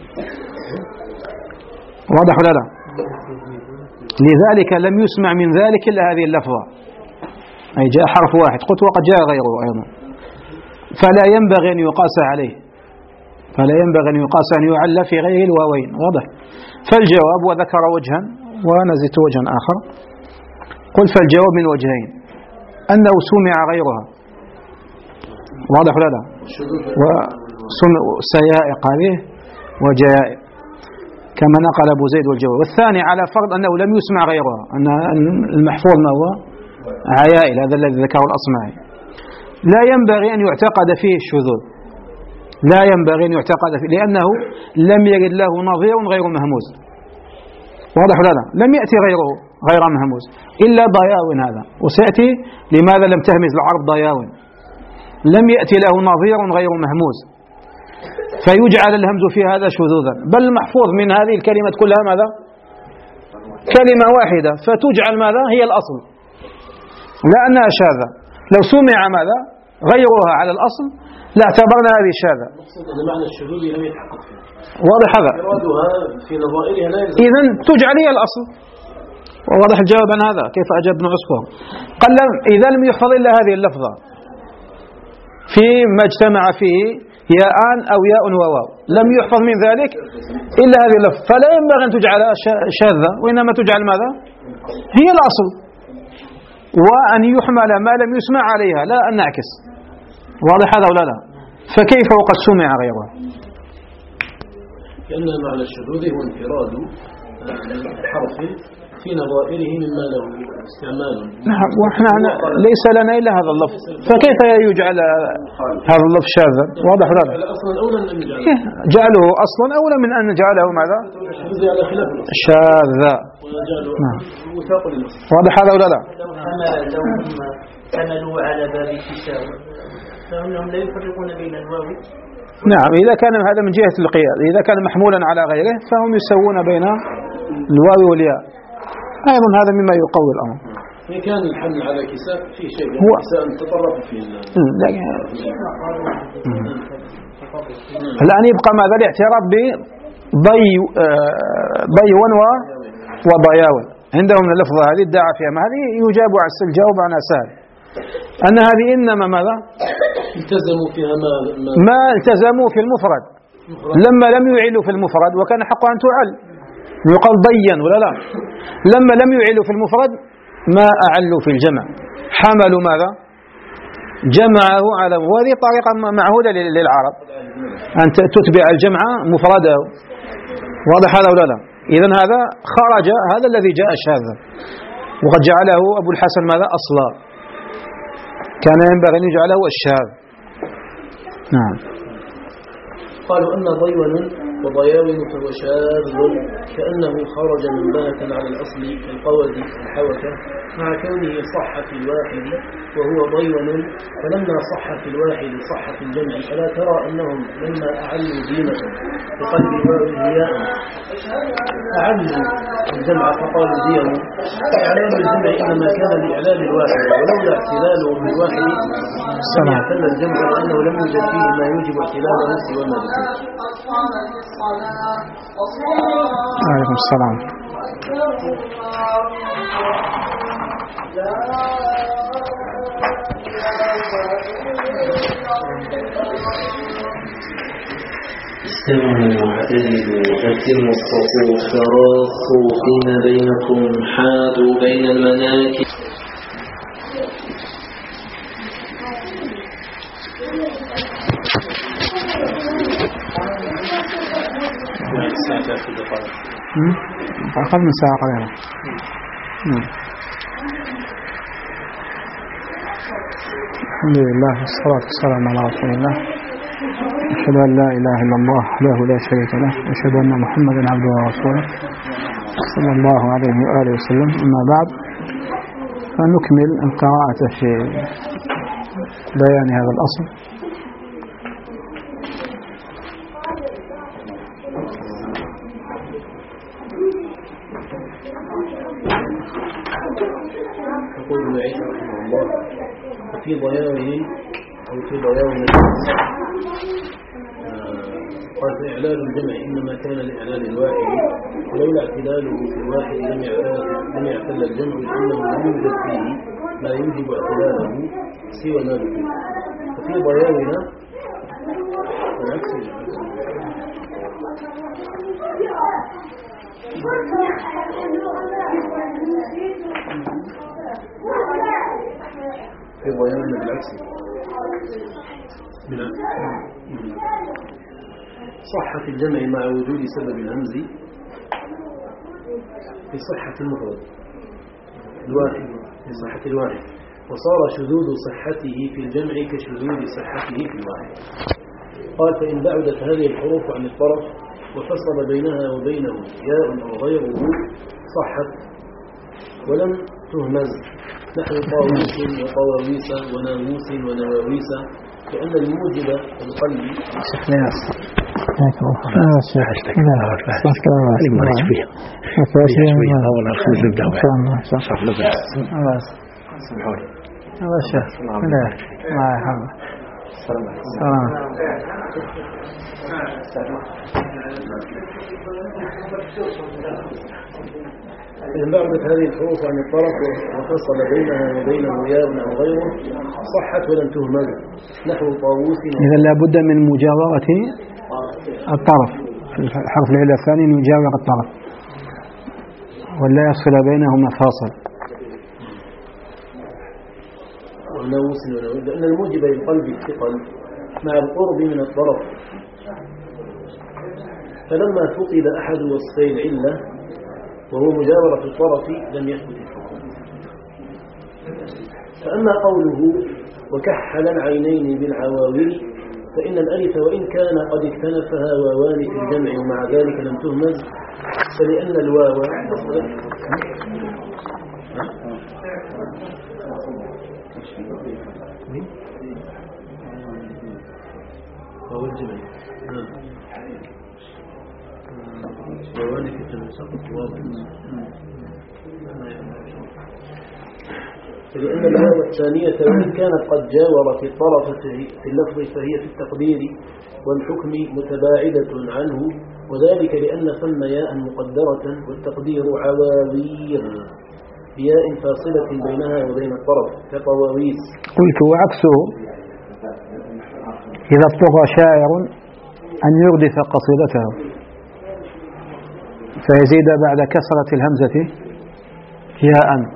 واضح ولا لا؟ لذلك لم يسمع من ذلك إلا هذه اللفظة أي جاء حرف واحد قلت وقد جاء غيره أيضا، فلا ينبغي أن يقاس عليه، فلا ينبغي أن يقاس أن يعل في غير الواوين. واضح؟ فالجواب، وذكر وجها ونزلت وجها آخر، قل فالجواب من وجهين: أنه سمع غيرها، واضح ولا لا؟ وسيائق هذه وجائع كما نقل أبو زيد والجواب. والثاني على فرض أنه لم يسمع غيرها، أن المحفوظ ما هو عيائل، هذا الذي ذكره الأصمعي، لا ينبغي أن يعتقد فيه الشذوذ، لا ينبغي أن يعتقد فيه، لأنه لم يرد له نظير غير مهموز. واضح ولا لا؟ لم يأتي غيره غير مهموز إلا ضياون هذا، وسيأتي لماذا لم تهمز العرب ضياون، لم يأتي له نظير غير مهموز، فيجعل الهمز في هذا شذوذا، بل المحفوظ من هذه الكلمة كلها ماذا؟ كلمة واحدة، فتجعل ماذا؟ هي الأصل، لا أنها شاذة. لو سمع ماذا؟ غيرها على الأصل لا اعتبرنا هذه شاذة. معنى الشذوذ لم يتحقق فيه. واضح هذا؟ في نظائرها لا يلزم. إذن تجعل هي الأصل. وواضح الجواب عن هذا كيف أجاب ابن عصفور؟ قال إذا لم يحفظ إلا هذه اللفظة فيما اجتمع فيه ياءان أو ياء وواو، لم يحفظ من ذلك إلا هذه اللفظة، فلا ينبغي أن تجعل شاذة، وإنما تجعل ماذا؟ هي الأصل، وأن يحمل ما لم يسمع عليها، لا أن نعكس. واضح هذا ولا لا؟ فكيف وقد سمع غيره؟ لأن معنى الشذوذ هو انفراد الحرف في نظائره مما له استعمال. نعم، وإحنا ليس لنا إلا هذا اللفظ، فكيف يجعل هذا اللفظ شاذا؟ واضح ولا لا؟ جعله أصلا أولى من أن نجعله ماذا؟ شاذا. نعم. واضح هذا ولا لا؟ لو هم حملوا على باب التساوي فإنهم لا يفرقون بين الواو. نعم، إذا كان هذا من جهة القياس، إذا كان محمولا على غيره فهم يسوون بين الواو والياء، أيضا هذا مما يقوي الأمر. إن كان الحمل على كساء في شيء هو كساء تطرق فيه. الآن يبقى ماذا؟ الاعتراف بضي ضي وضياون، عندهم اللفظة هذه ادعى فيها، ما هذه يجاب على الجواب عنها سهل، أن هذه إنما ماذا؟ التزموا فيها ما, ما, ما التزموا في المفرد لما لم يعلوا في المفرد، وكان حق أن تعل، يقال ضيا ولا لا؟ لما لم يعلوا في المفرد ما أعلوا في الجمع، حملوا ماذا؟ جمعه على، وهذه طريقة معهودة للعرب أن تتبع الجمع مفرده. واضح هذا ولا لا؟ إذن هذا خرج، هذا الذي جاء شاذا، وقد جعله أبو الحسن ماذا؟ أصلا، كان ينبغي أن يجعله الشاذ. نعم. قالوا أن ضيون وضياون فهو شاذ كأنه خرج منبهة على الأصل كالقوز الحوكة، مع كونه صح في الواحد وهو ضيون، فلما صح في الواحد صح في الجمع، فلا ترى أنهم لما أعلوا دينة بقلب الواو هياء أعلوا الجمع فقالوا ديم. إعلان الجمع إنما كان لإعلان الواحد، ولولا اعتلاله بالواحد لم يعتل الجمع، لأنه لم يوجد فيه ما يوجب اعتلاله سوى ما ذكر. عليكم السلام. استمعوا واعتدلوا أتموا الصفوف تراخوا فيما بينكم حادوا بين المناكب. أقل من ساعة قليلة. الحمد لله والصلاة والسلام على رسول الله، أشهد أن لا إله إلا الله وحده لا شريك له، أشهد أن محمدا عبده ورسوله صلى الله عليه وآله وسلم. أما بعد، فنكمل القراءة في بيان هذا الأصل. يقول ابن عيسى رحمه الله: في ضياوه أو في ضياوه قال إعلان الجمع إنما كان لإعلان الواحد، ولولا اعتلاله في الواحد لم يعتل الجمع، لأنه لم يوجد فيه ما يوجب اعتلاله سوى ما ذكر. ففي ضياونا بالعكس في ضياونا بالعكس صحة الجمع مع وجود سبب الهمز في صحة المفرد الواحد في صحة الواحد، وصار شذوذ صحته في الجمع كشذوذ صحته في الواحد. قال فإن بعدت هذه الحروف عن الطرف وفصل بينها وبينه ياء أو غيره صحت ولم تهمز، نحو طاووس وطواويس وناموس ونواويس، لأن الموجب القلب إن بعدت هذه الحروف عن الطرف وفصل بينها وبينه ياء أو غيره صحت ولم تهمل، نحو طاووس. إذا لابد من مجاورة الطرف، الحرف العلة الثاني يجاور الطرف ولا يفصل بينهما فاصل. وناموس ونواويس، لأن الموجب للقلب الثقل مع القرب من الطرف، فلما فقد أحد وصفي العلة وهو مجاورة الطرف لم يثبت الحكم. فأما قوله وكحل العينين بالعواويل فإن الألف وإن كان قد اكتنفها واوان في الجمع ومع ذلك لم تهمز، فلأن الواو وهو الجمع واوان في الجمع سقط واضح، فلأن الواو الثانية وإن كانت قد جاورت الطرف في اللفظ فهي في التقدير والحكم متباعدة عنه، وذلك لأن ثم ياء مقدرة والتقدير عواوير بياء فاصلة بينها وبين الطرف كطواويس. قلت وعكسه إذا اضطر شاعر أن يردف قصيدته فيزيد بعد كسرة الهمزة ياء،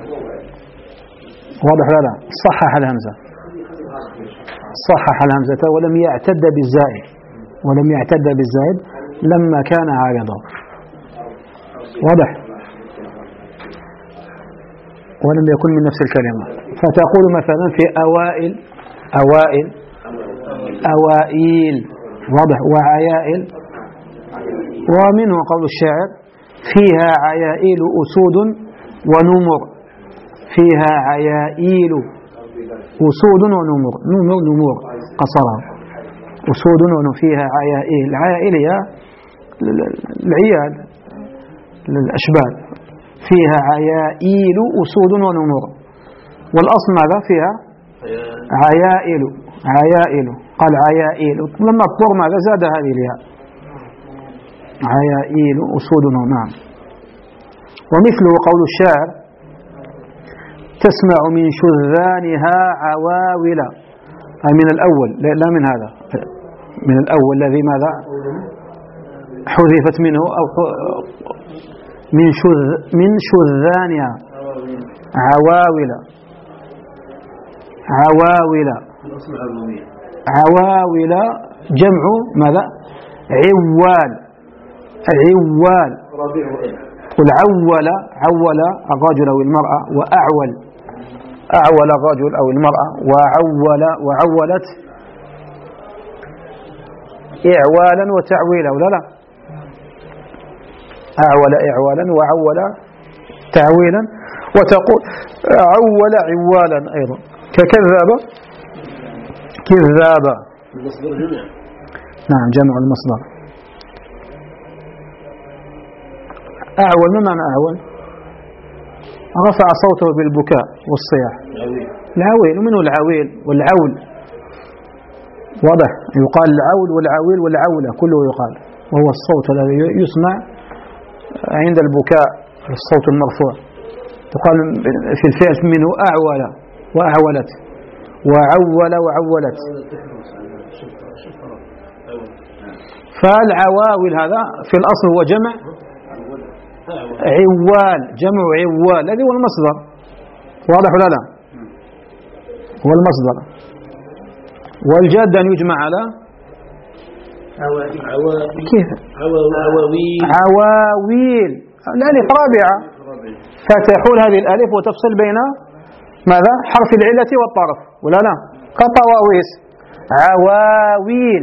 واضح ولا لا؟ صحح الهمزة صحح الهمزة ولم يعتد بالزائد ولم يعتد بالزائد لما كان عارضا، واضح، ولم يكن من نفس الكلمة. فتقول مثلا في أوائل أوائل أوائل، واضح، وعيائل، ومنه قول الشاعر فيها عيائل أسود ونمر، فيها عيائل أسود ونمر، نمر نمور قصرها، أسود ونمر، فيها عيائل، العيائل هي العيال الأشبال، فيها عيائل أسود ونمر، والأصل ماذا فيها عيائل عيائل، قال عيائل، لما اضطر ماذا زاد هذه الياء عيائل أسود ونمر. نعم. ومثله قول الشاعر تسمع من شذانها عواول، أي من الأول، لا من هذا، من الأول الذي ماذا حذفت منه، أو من شذ من شذانها عواول عواول عواول جمع ماذا عوال عوال، قل عول عول الرجل أو المرأة، وأعول أعول الرجل أو المرأة، وعول وعولت إعوالا وتعويلا، ولا لا؟ أعول إعوالا وعول تعويلا، وتقول عول عوالا أيضا، ككذاب كذابا. نعم جمع المصدر. أعول، ما معنى أعول؟ رفع صوته بالبكاء والصياح، العويل، ومنه العويل والعول، واضح، يقال العول والعويل والعولة كله يقال، وهو الصوت الذي يسمع عند البكاء، الصوت المرفوع، يقال في الفعل منه أعول وأعولت وعول وعولت. فالعواول هذا في الأصل هو جمع عوال، جمع عوال الذي هو المصدر. واضح ولا لا؟ هو المصدر. والجاد أن يجمع على كيف؟ عواويل عواويل الألف رابعة، فتحول هذه الألف وتفصل بين ماذا؟ حرف العلة والطرف ولا لا؟ كطواويس. عواويل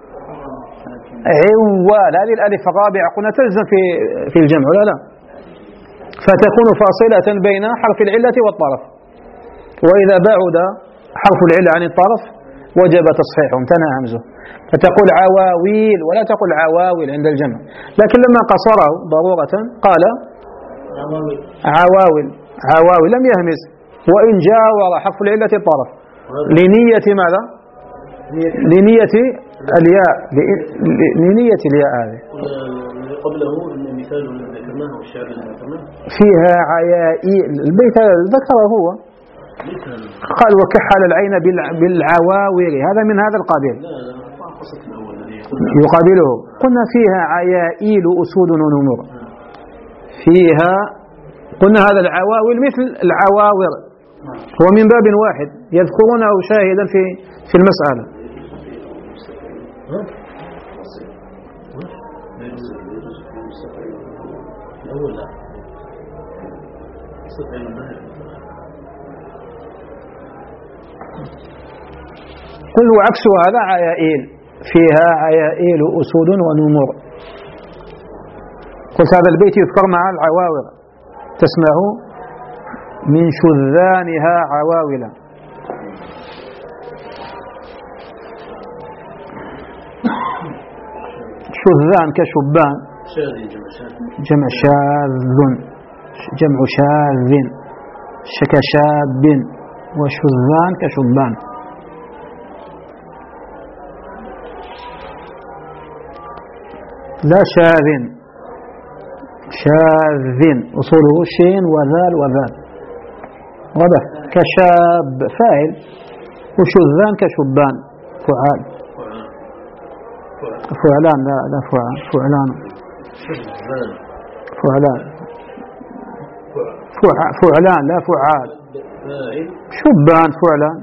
عوال، هذه الألف الرابعة قلنا تلزم في في الجمع ولا لا؟ فتكون فاصلة بين حرف العلة والطرف، وإذا بعد حرف العلة عن الطرف وجب تصحيحه، امتنع همزه، فتقول عواويل ولا تقول عواول عند الجمع. لكن لما قصره ضرورة قال عواول عواول لم يهمز، وإن جاور حرف العلة الطرف لنية ماذا؟ لنية الياء، لنية الياء هذه. قبله المثال الذي ذكرناه والشعر الذي ذكرناه فيها عيائي، البيت ذكره هو، قال وكحل العين بالعواور، هذا من هذا القابل. يقابله قلنا فيها عيائيل أسود ونمر، فيها قلنا هذا العواول مثل العواور، هو من باب واحد يذكرونه شاهدا في في المسألة. قل وعكس هذا عيائيل، فيها عيائيل أسود ونمر. قلت هذا البيت يذكر مع العواور، تسمع من شذانها عواولا. شذان كشبان، جمع شاذ، جمع شاذ، كشاب، وشذان كشبان. لا شاذ، شاذ أصوله شين وذال وذال، واضح؟ كشاب فاعل، وشذان كشبان فعال، فعلان لا لا فعل فعلان فعلان فعلان لا فعال، شبان فعلان.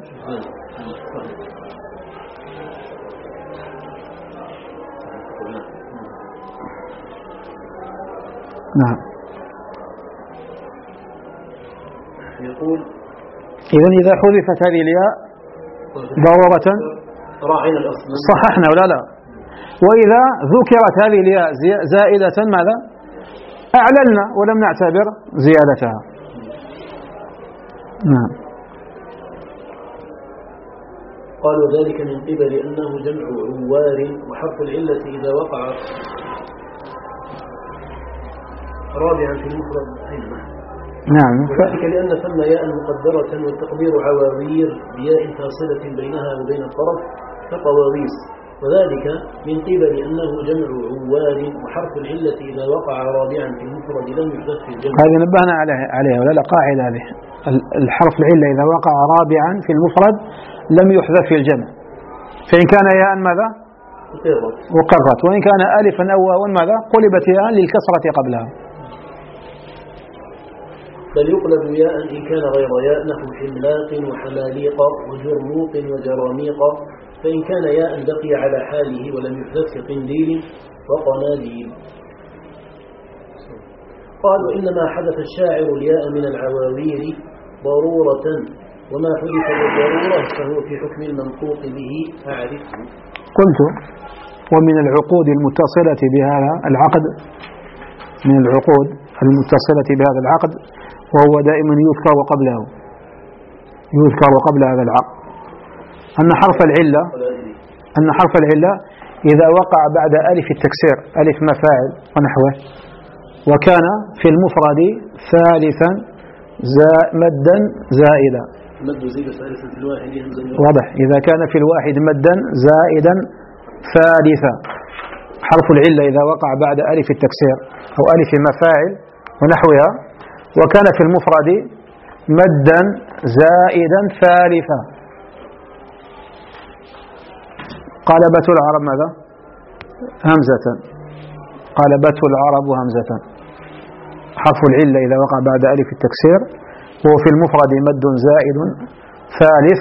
نعم. يقول إذن إذا حذفت هذه الياء ضرورة راعينا الأصل صححنا ولا لا؟ وإذا ذكرت هذه الياء زائدة ماذا؟ أعللنا ولم نعتبر زيادتها. نعم. قال وذلك من قبل أنه جمع عوار، وحرف العلة إذا وقع رابعا في المفرد أيضا. نعم. وذلك لأن ثم ياء مقدرة والتقدير عواوير بياء فاصلة بينها وبين الطرف كطواويس، وذلك من قبل أنه جمع عوار، وحرف العلة إذا وقع رابعا في المفرد لم يحدث في الجمع. هذه نبهنا عليها ولا لا؟ قاعدة هذه، الحرف العلة إذا وقع رابعا في المفرد لم يحذف في الجمع، فإن كان ياء ماذا؟ وقرت، وإن كان ألفا أو واوا ماذا؟ قلبت ياء للكسرة قبلها. بل يقلب ياء إن كان غير ياء، نحو حملاق وحماليق وجرموق وجراميق، فإن كان ياء بقي على حاله ولم يحدث كقنديل وقناديل. قال وإنما حدث الشاعر الياء من العواوير ضرورة، وما حدث بالضرورة فهو في حكم المنطوق به أعرفه. قلت ومن العقود المتصلة بهذا العقد، من العقود المتصلة بهذا العقد، وهو دائما يذكر قبله، يذكر قبل هذا العقد، أن حرف العلة أن حرف العلة إذا وقع بعد ألف التكسير، ألف مفاعل ونحوه، وكان في المفرد ثالثا مدا زائدا، واضح؟ إذا كان في الواحد مدا زائدا ثالثا، حرف العلة إذا وقع بعد ألف التكسير أو ألف مفاعل ونحوها وكان في المفرد مدا زائدا ثالثا. قلبت العرب ماذا؟ همزة. قلبت العرب همزة. حرف العلة إذا وقع بعد ألف التكسير وهو في المفرد مد زائد ثالث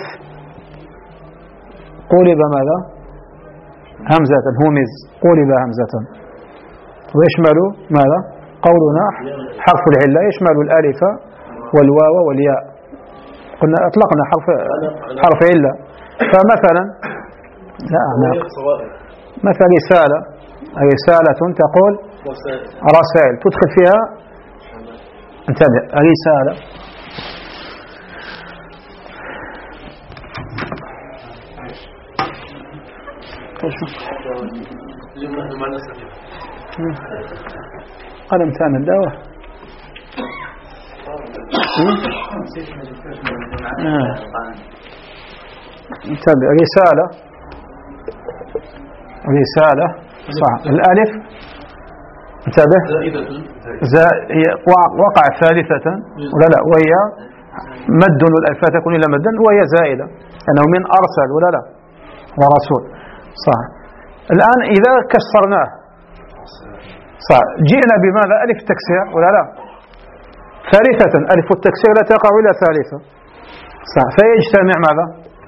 قلب ماذا؟ همزة. همز قلب همزة. ويشمل ماذا؟ قولنا حرف العلة يشمل الألف والواو والياء. قلنا أطلقنا حرف حرف علة. فمثلا لا أعناق مثل رسالة رسالة تقول رسائل تدخل فيها انتبه رسالة قلم ثاني الدواء انتبه رسالة رسالة صح. الألف انتبه وقع ثالثة ولا لا وهي مد والألف تكون إلى مدا وهي زائدة أنه من أرسل ولا لا ورسول صح. الآن إذا كسرناه صح جئنا بماذا؟ ألف التكسير ولا لا ثالثة. ألف التكسير لا تقع إلى ثالثة صح. فيجتمع ماذا؟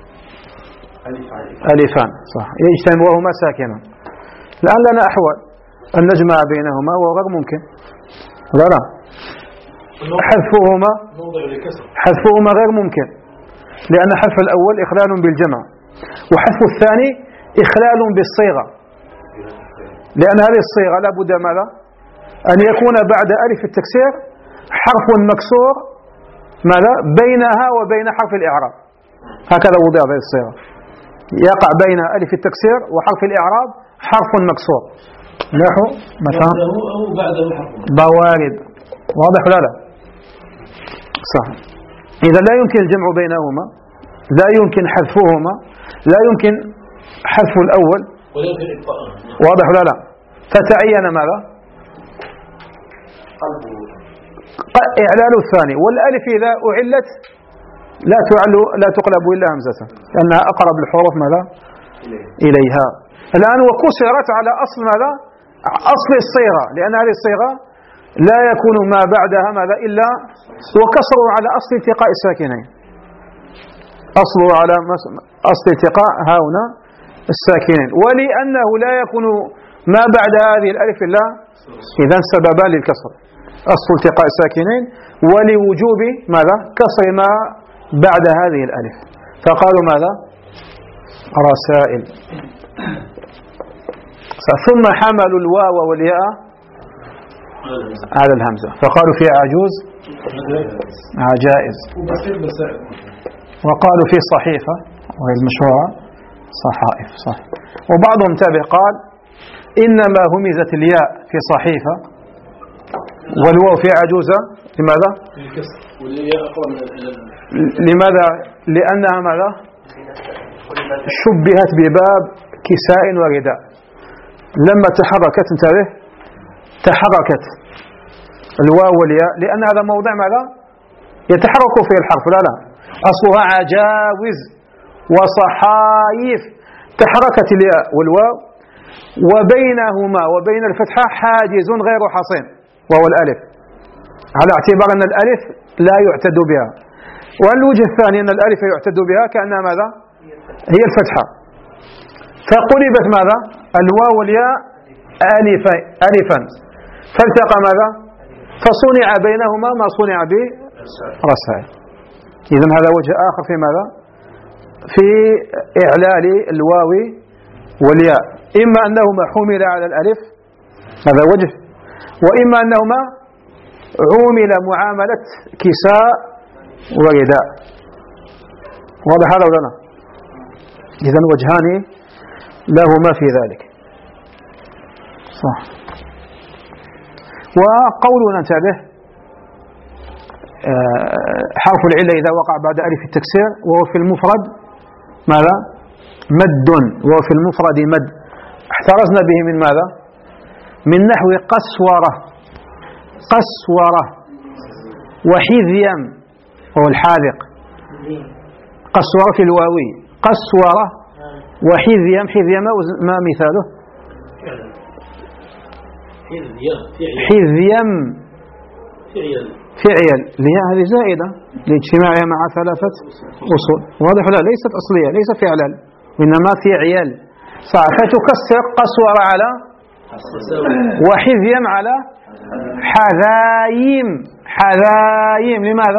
ألفان صح يجتمع وهما ساكنان. الآن لنا أحوال أن نجمع بينهما وهو غير ممكن لا لا حذفهما حذفهما غير ممكن لأن حذف الأول إخلال بالجمع وحذف الثاني إخلال بالصيغة لأن هذه الصيغة لا بد ماذا؟ أن يكون بعد ألف التكسير حرف مكسور ماذا؟ بينها وبين حرف الإعراب. هكذا وضع هذه الصيغة يقع بين ألف التكسير وحرف الإعراب حرف مكسور نحو مثلا بوارد. واضح ولا لا؟ صح. إذا لا يمكن الجمع بينهما لا يمكن حذفهما لا يمكن حذف الأول واضح ولا لا؟ فتعين ماذا؟ إعلال الثاني. والألف إذا أعلت لا تعل لا تقلب إلا همزة لأنها أقرب الحروف ماذا؟ إليها. الآن وكسرت على أصل ماذا؟ أصل الصيغة لأن هذه الصيغة لا يكون ما بعدها ماذا إلا وكسر على أصل التقاء الساكنين. أصله على أصل التقاء هنا الساكنين ولأنه لا يكون ما بعد هذه الألف إلا إذا سببا للكسر أصل التقاء الساكنين ولوجوب ماذا؟ كسر ما بعد هذه الألف. فقالوا ماذا؟ رسائل. ثم حملوا الواو والياء على الهمزة فقالوا في عجوز عجائز وقالوا في صحيفة وهي المشهورة صحائف صح. وبعضهم تابع قال إنما همزت الياء في صحيفة والواو في عجوزة. لماذا؟ لماذا؟ لأنها ماذا؟ شبهت بباب كساء ورداء لما تحركت انتبه تحركت الواو والياء لأن هذا موضع ماذا؟ يتحرك فيه الحرف لا لا أصلها عجاوز وصحايف تحركت الياء والواو وبينهما وبين الفتحة حاجز غير حصين وهو الألف على اعتبار أن الألف لا يعتد بها. والوجه الثاني أن الألف يعتد بها كأنها ماذا؟ هي الفتحة فقلبت ماذا؟ الواو والياء ألفا ألفا فالتقى ماذا؟ فصنع بينهما ما صنع برسائل. إذن هذا وجه آخر في ماذا؟ في إعلال الواو والياء إما أنهما حمل على الألف هذا وجه وإما أنهما عومل معاملة كساء ورداء. واضح هذا ولا لا؟ إذن وجهان لهما في ذلك صح. وقولنا انتبه حرف العلة إذا وقع بعد ألف التكسير وهو في المفرد ماذا؟ مد وهو في المفرد مد احترزنا به من ماذا؟ من نحو قسورة قسورة وحذيم هو الحاذق. قسورة في الواوي قسورة وحذيم. حذيم ما مثاله؟ حذيم فعل لها هذه زائدة لاجتماعها مع ثلاثة أصول. واضح لا؟ ليست أصلية، ليس فعلا، وإنما فعل. فتكسر قسورة على وحذيم على حذايم. حذايم لماذا؟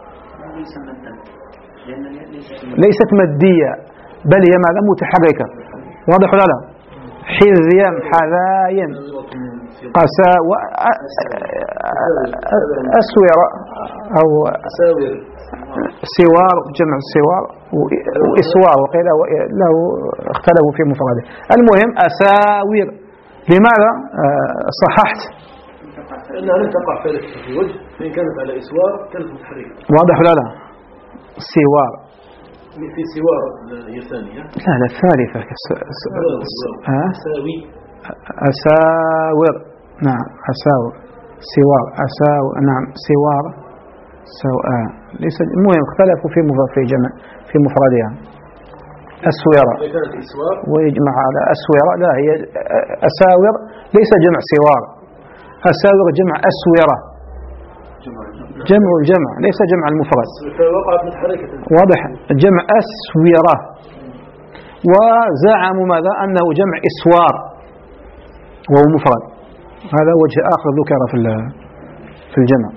ليست مادية بل هي ماذا؟ متحركة. واضح ولا لا؟ حذيم حذايم قسا أسور أو سوار جمع سوار وإسوار وقيل له اختلفوا في مفرده. المهم أساور. لماذا صححت؟ لأنها لم تقع فارقة في وجه، فإن كانت على إسوار كانت متحركة. واضح ولا لا؟ سوار في سوار هي ثانية. لا لا الثالثة. أساوي أساور. نعم أساور. سوار أساور. نعم سوار سواء. ليس المهم اختلفوا في في جمع في مفردها. أسورة ويجمع على أسورة. لا هي أساور ليس جمع سوار. أساور جمع أسورة. جمع الجمع ليس جمع المفرد. واضح. جمع أسورة. وزعموا ماذا؟ أنه جمع إسوار وهو مفرد. هذا وجه آخر ذكر في في الجمع.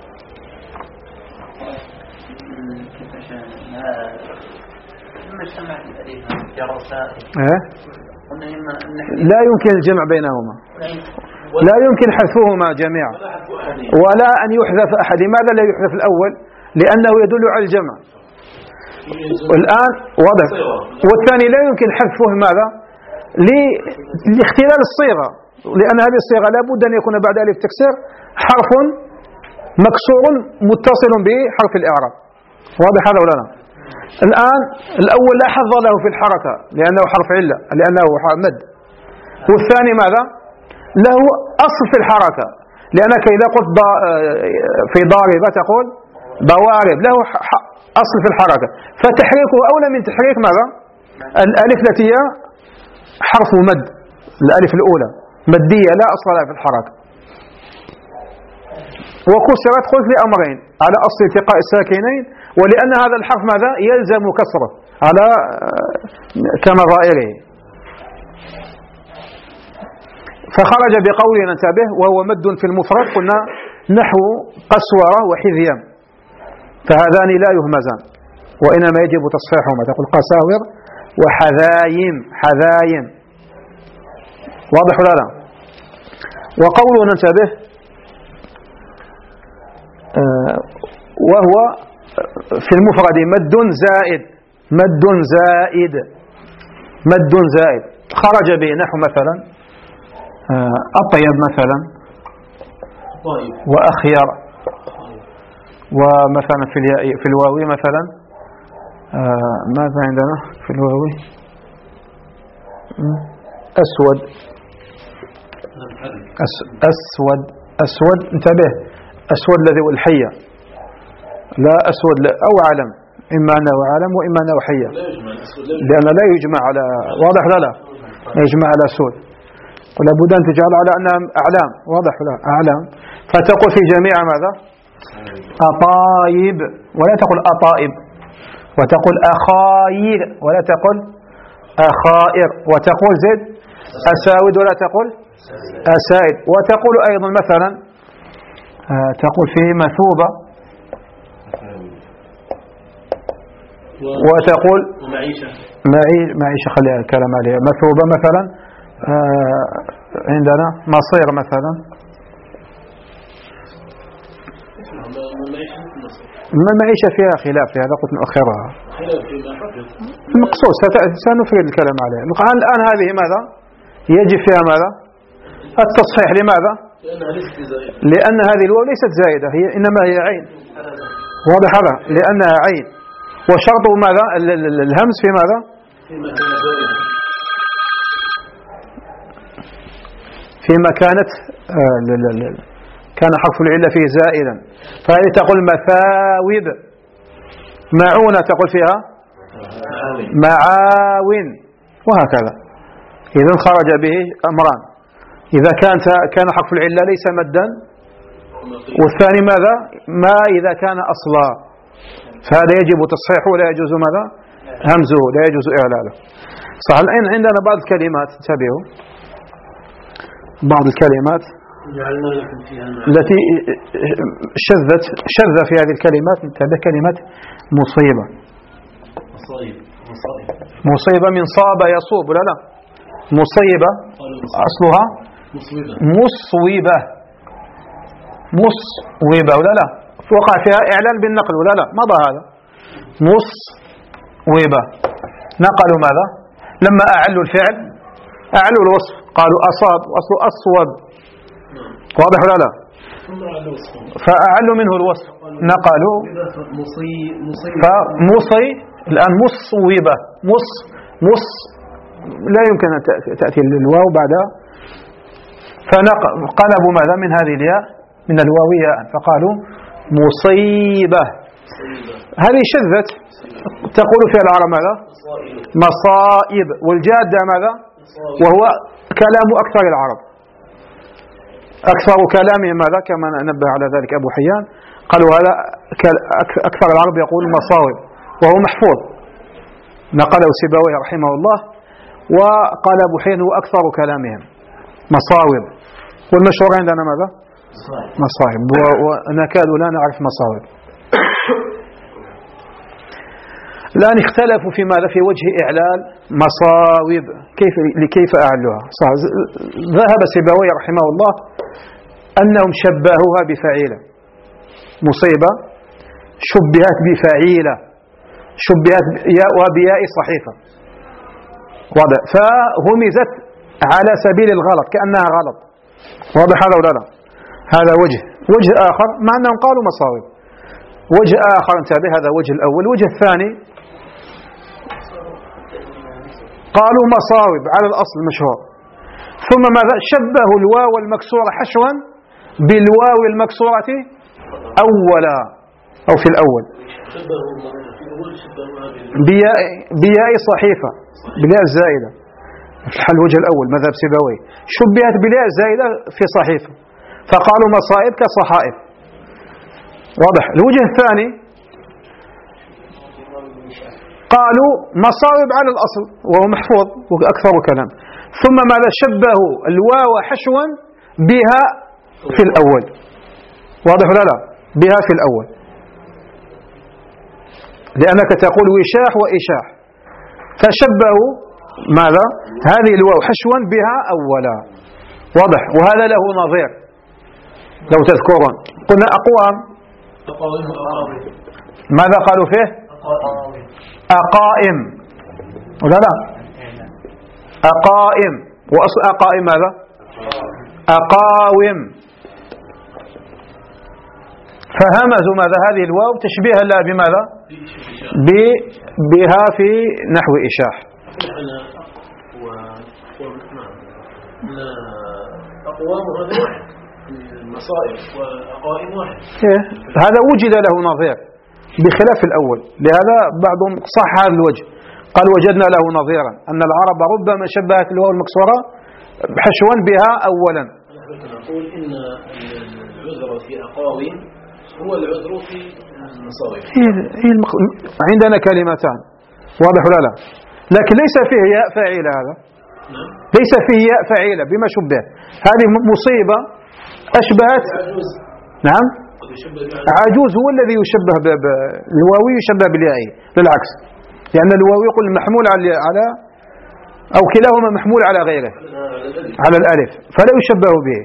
لا يمكن الجمع بينهما، لا يمكن حذفهما جميعا ولا أن يحذف أحد. لماذا لا يحذف الأول؟ لأنه يدل على الجمع الآن. واضح. والثاني لا يمكن حذفه. ماذا؟ لاختلال الصيغة، لأن هذه الصيغة لا بد أن يكون بعد ألف تكسير حرف مكسور متصل بحرف الإعراب. واضح هذا ولا لا؟ الآن الأول لا حظ له في الحركة لأنه حرف علة، لأنه مد. والثاني ماذا؟ له أصل في الحركة، لأنك إذا قلت في ضارب تقول ضوارب، له أصل في الحركة، فتحريكه أولى من تحريك ماذا؟ الألف التي هي حرف مد. الألف الأولى مدية لا أصل لها في الحركة. وكسرت قلت لأمرين: على أصل التقاء الساكنين، ولأن هذا الحرف ماذا؟ يلزم كسره على كما ظائره. فخرج بقولنا ننتبه وهو مد في المفرد قلنا نحو قسورة وحذيم، فهذان لا يهمزان وإنما يجب تصحيحهما. تقول قساور وحذايم. حذايم. واضح ولا لا؟ وقوله ننتبه آه وهو في المفرد مد زائد. مد زائد. مد زائد خرج به نحو مثلا آه أطيب مثلا وأخير. ومثلا في في الواوي مثلا آه ماذا عندنا في الواوي؟ أسود. أسود. أسود. انتبه. أسود الذي هو الحية، لا أسود أو علم، إما أنه علم وإما أنه حية، لأن لا يجمع على. واضح لا لا يجمع على أسود، ولا بد أن تجعل على أنها أعلام. واضح لا أعلام. فتقول في جميع ماذا؟ أطايب، ولا تقول أطائب، وتقول أخاير ولا تقول أخائر، وتقول زد أساود ولا تقول أسائد، وتقول أيضا مثلا آه تقول فيه مثوبة، وتقول معيشة. خلي الكلام عليها. مثوبة مثلا آه عندنا مصير مثلا. ما المعيشة فيها خلاف، في هذا قلت نؤخرها. المقصود سنفرد الكلام عليها. الآن هذه ماذا يجب فيها؟ ماذا؟ التصحيح. لماذا؟ لأن هذه الواو ليست زائدة، هي إنما هي عين. واضح هذا؟ لأنها عين، وشرطه ماذا؟ الهمز في ماذا؟ في مكانة كان حرف العلة فيه زائدا، فهذه تقول مثاوب. معونة تقول فيها معاون، وهكذا. إذن خرج به أمران: إذا كان كان حرف العلة ليس مدا، والثاني ماذا؟ ما إذا كان أصلا، فهذا يجب تصحيحه ولا يجوز ماذا؟ همزه، لا يجوز إعلاله. صح. الآن عندنا بعض الكلمات، انتبهوا، بعض الكلمات التي شذت شذ في هذه الكلمات. انتبه، كلمة مصيبة. مصيبة من صاب يصوب، ولا لا؟ مصيبة أصلها مصوبة، مصوبة، ولا لا؟ وقع فيها إعلان بالنقل، ولا لا؟ مضى هذا. مصوبة نقلوا ماذا؟ لما أعلوا الفعل أعلوا الوصف، قالوا أصاب، وأصل أصوب، واضح ولا لا؟ فأعلوا منه الوصف، نقلوا فمصي. الآن مصوبة، مص مص لا يمكن أن تأتي الواو بعدها، فقلبوا ماذا من هذه الياء من الواوية، فقالوا مصيبة. هذه شذت، تقول في العرب ماذا؟ مصائب. والجادة ماذا؟ وهو كلام أكثر العرب، أكثر كلامهم ماذا؟ كما نبه على ذلك أبو حيان، قالوا هذا أكثر العرب يقول مصاوب، وهو محفوظ، نقله سيبويه رحمه الله، وقال أبو حيان هو أكثر كلامهم مصاوب. والمشهور عندنا ماذا؟ مصاوب، ونكاد لا نعرف مصاوب. الآن اختلفوا في ماذا؟ في وجه إعلال مصاوب، كيف لكيف أعلوها. ذهب سيبويه رحمه الله أنهم شبهوها بفعيلة. مصيبة شبهت بفعيلة، شبهت وبياء صحيفة، واضح، فهمزت على سبيل الغلط كأنها غلط، واضح هذا ولا لا؟ هذا وجه. وجه آخر مع أنهم قالوا مصاوب. وجه آخر، انتبه، هذا وجه الأول. وجه الثاني قالوا مصاوب على الأصل المشهور، ثم ماذا؟ شبهوا الواو المكسورة حشوا بالواو المكسورة أولا أو في الأول، بياء, بياء صحيفة، بالياء الزائدة. الحل الوجه الأول مذهب سيبويه، شبهت بالياء الزائدة في صحيفة، فقالوا مصائب كصحائف، واضح. الوجه الثاني قالوا مصائب على الأصل وهو محفوظ وأكثر كلام، ثم ماذا؟ شبهوا الواو حشوا بها في الأول، واضح ولا لا؟ بها في الأول، لأنك تقول وشاح وإشاح، فشبهوا ماذا؟ هذه الواو حشوا بها أولا، واضح. وهذا له نظير لو تذكرون، قلنا أقوام، ماذا قالوا فيه؟ أقائم، ولا لا؟ أقائم، وأصل أقائم ماذا؟ أقاوم، فهمزوا ماذا؟ هذه الواو تشبيها لها بماذا؟ بها في نحو إشاح. أقوام هذا واحد، المصائب وأقائم واحد، هذا وجد له نظير بخلاف الأول، لهذا بعضهم صح هذا الوجه، قال وجدنا له نظيرا، أن العرب ربما شبهت الواو المكسورة حشوا بها أولا. نقول إن العذر في أقاوم هو العذر في المصائب. هي المق... عندنا كلمتان، واضح ولا لا؟ لكن ليس فيه ياء فاعلة، هذا ليس فيه ياء فاعلة بما شبه. هذه مصيبة أشبهت، نعم، عجوز هو الذي يشبه بالواوي، يشبه بالياء، للعكس، لأن الواوي يقول محمول على أو كلاهما محمول على غيره، على الألف، فلا يشبه به.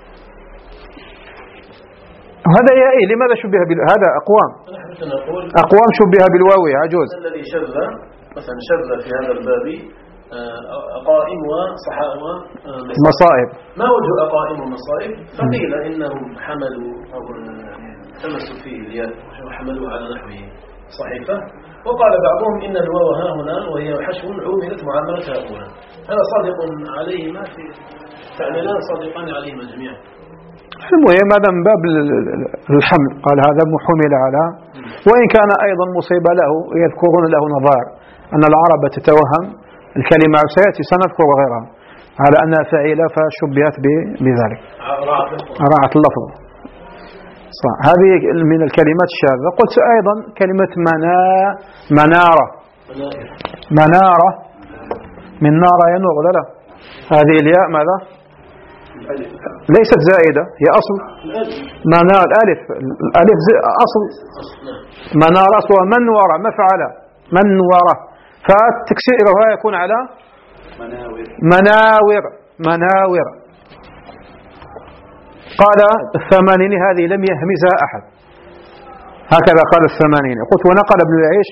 هذا يائي، لماذا شبه بال... هذا أقوام، أقوام شبه بالواوي عجوز. الذي شذ مثلا شذ في هذا الباب أقائم وصحاء ومصائب. ما وجه أقائم ومصائب؟ فقيل إنهم حملوا أو تمسوا فيه الياء وحملوا على نحو صحيفة، وقال بعضهم إن الواو ها هنا وهي حشو عوملت معاملتها أولا. هذا صادق عليهما في تعليلان صادقان عليهما جميعا. المهم هذا من باب الحمل، قال هذا محمل على، وإن كان أيضا مصيبة له. يذكرون له نظائر أن العرب تتوهم الكلمة، سيأتي سنذكر غيرها على أنها فعيلة فشبهت بذلك، راعت اللفظ. صح. هذه من الكلمات الشاذة. قلت أيضا كلمة منا منارة منارة من نار ينور، لا لا، هذه الياء ماذا؟ ليست زائدة، هي أصل منار، الألف الألف أصل منار أصلها منورة مفعلة منورة، فتكسيرها يكون على مناور مناور. قال الثمانين هذه لم يهمزها أحد، هكذا قال الثمانين. قلت ونقل ابن العيش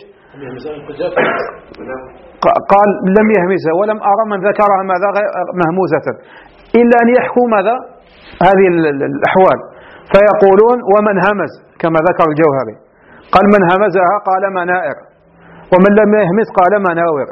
قال لم يهمزها ولم أرى من ذكرها ماذا مهموزة، إلا أن يحكوا ماذا هذه الأحوال فيقولون ومن همز كما ذكر الجوهري، قال من همزها قال منائر، ومن لم يهمز قال مناور.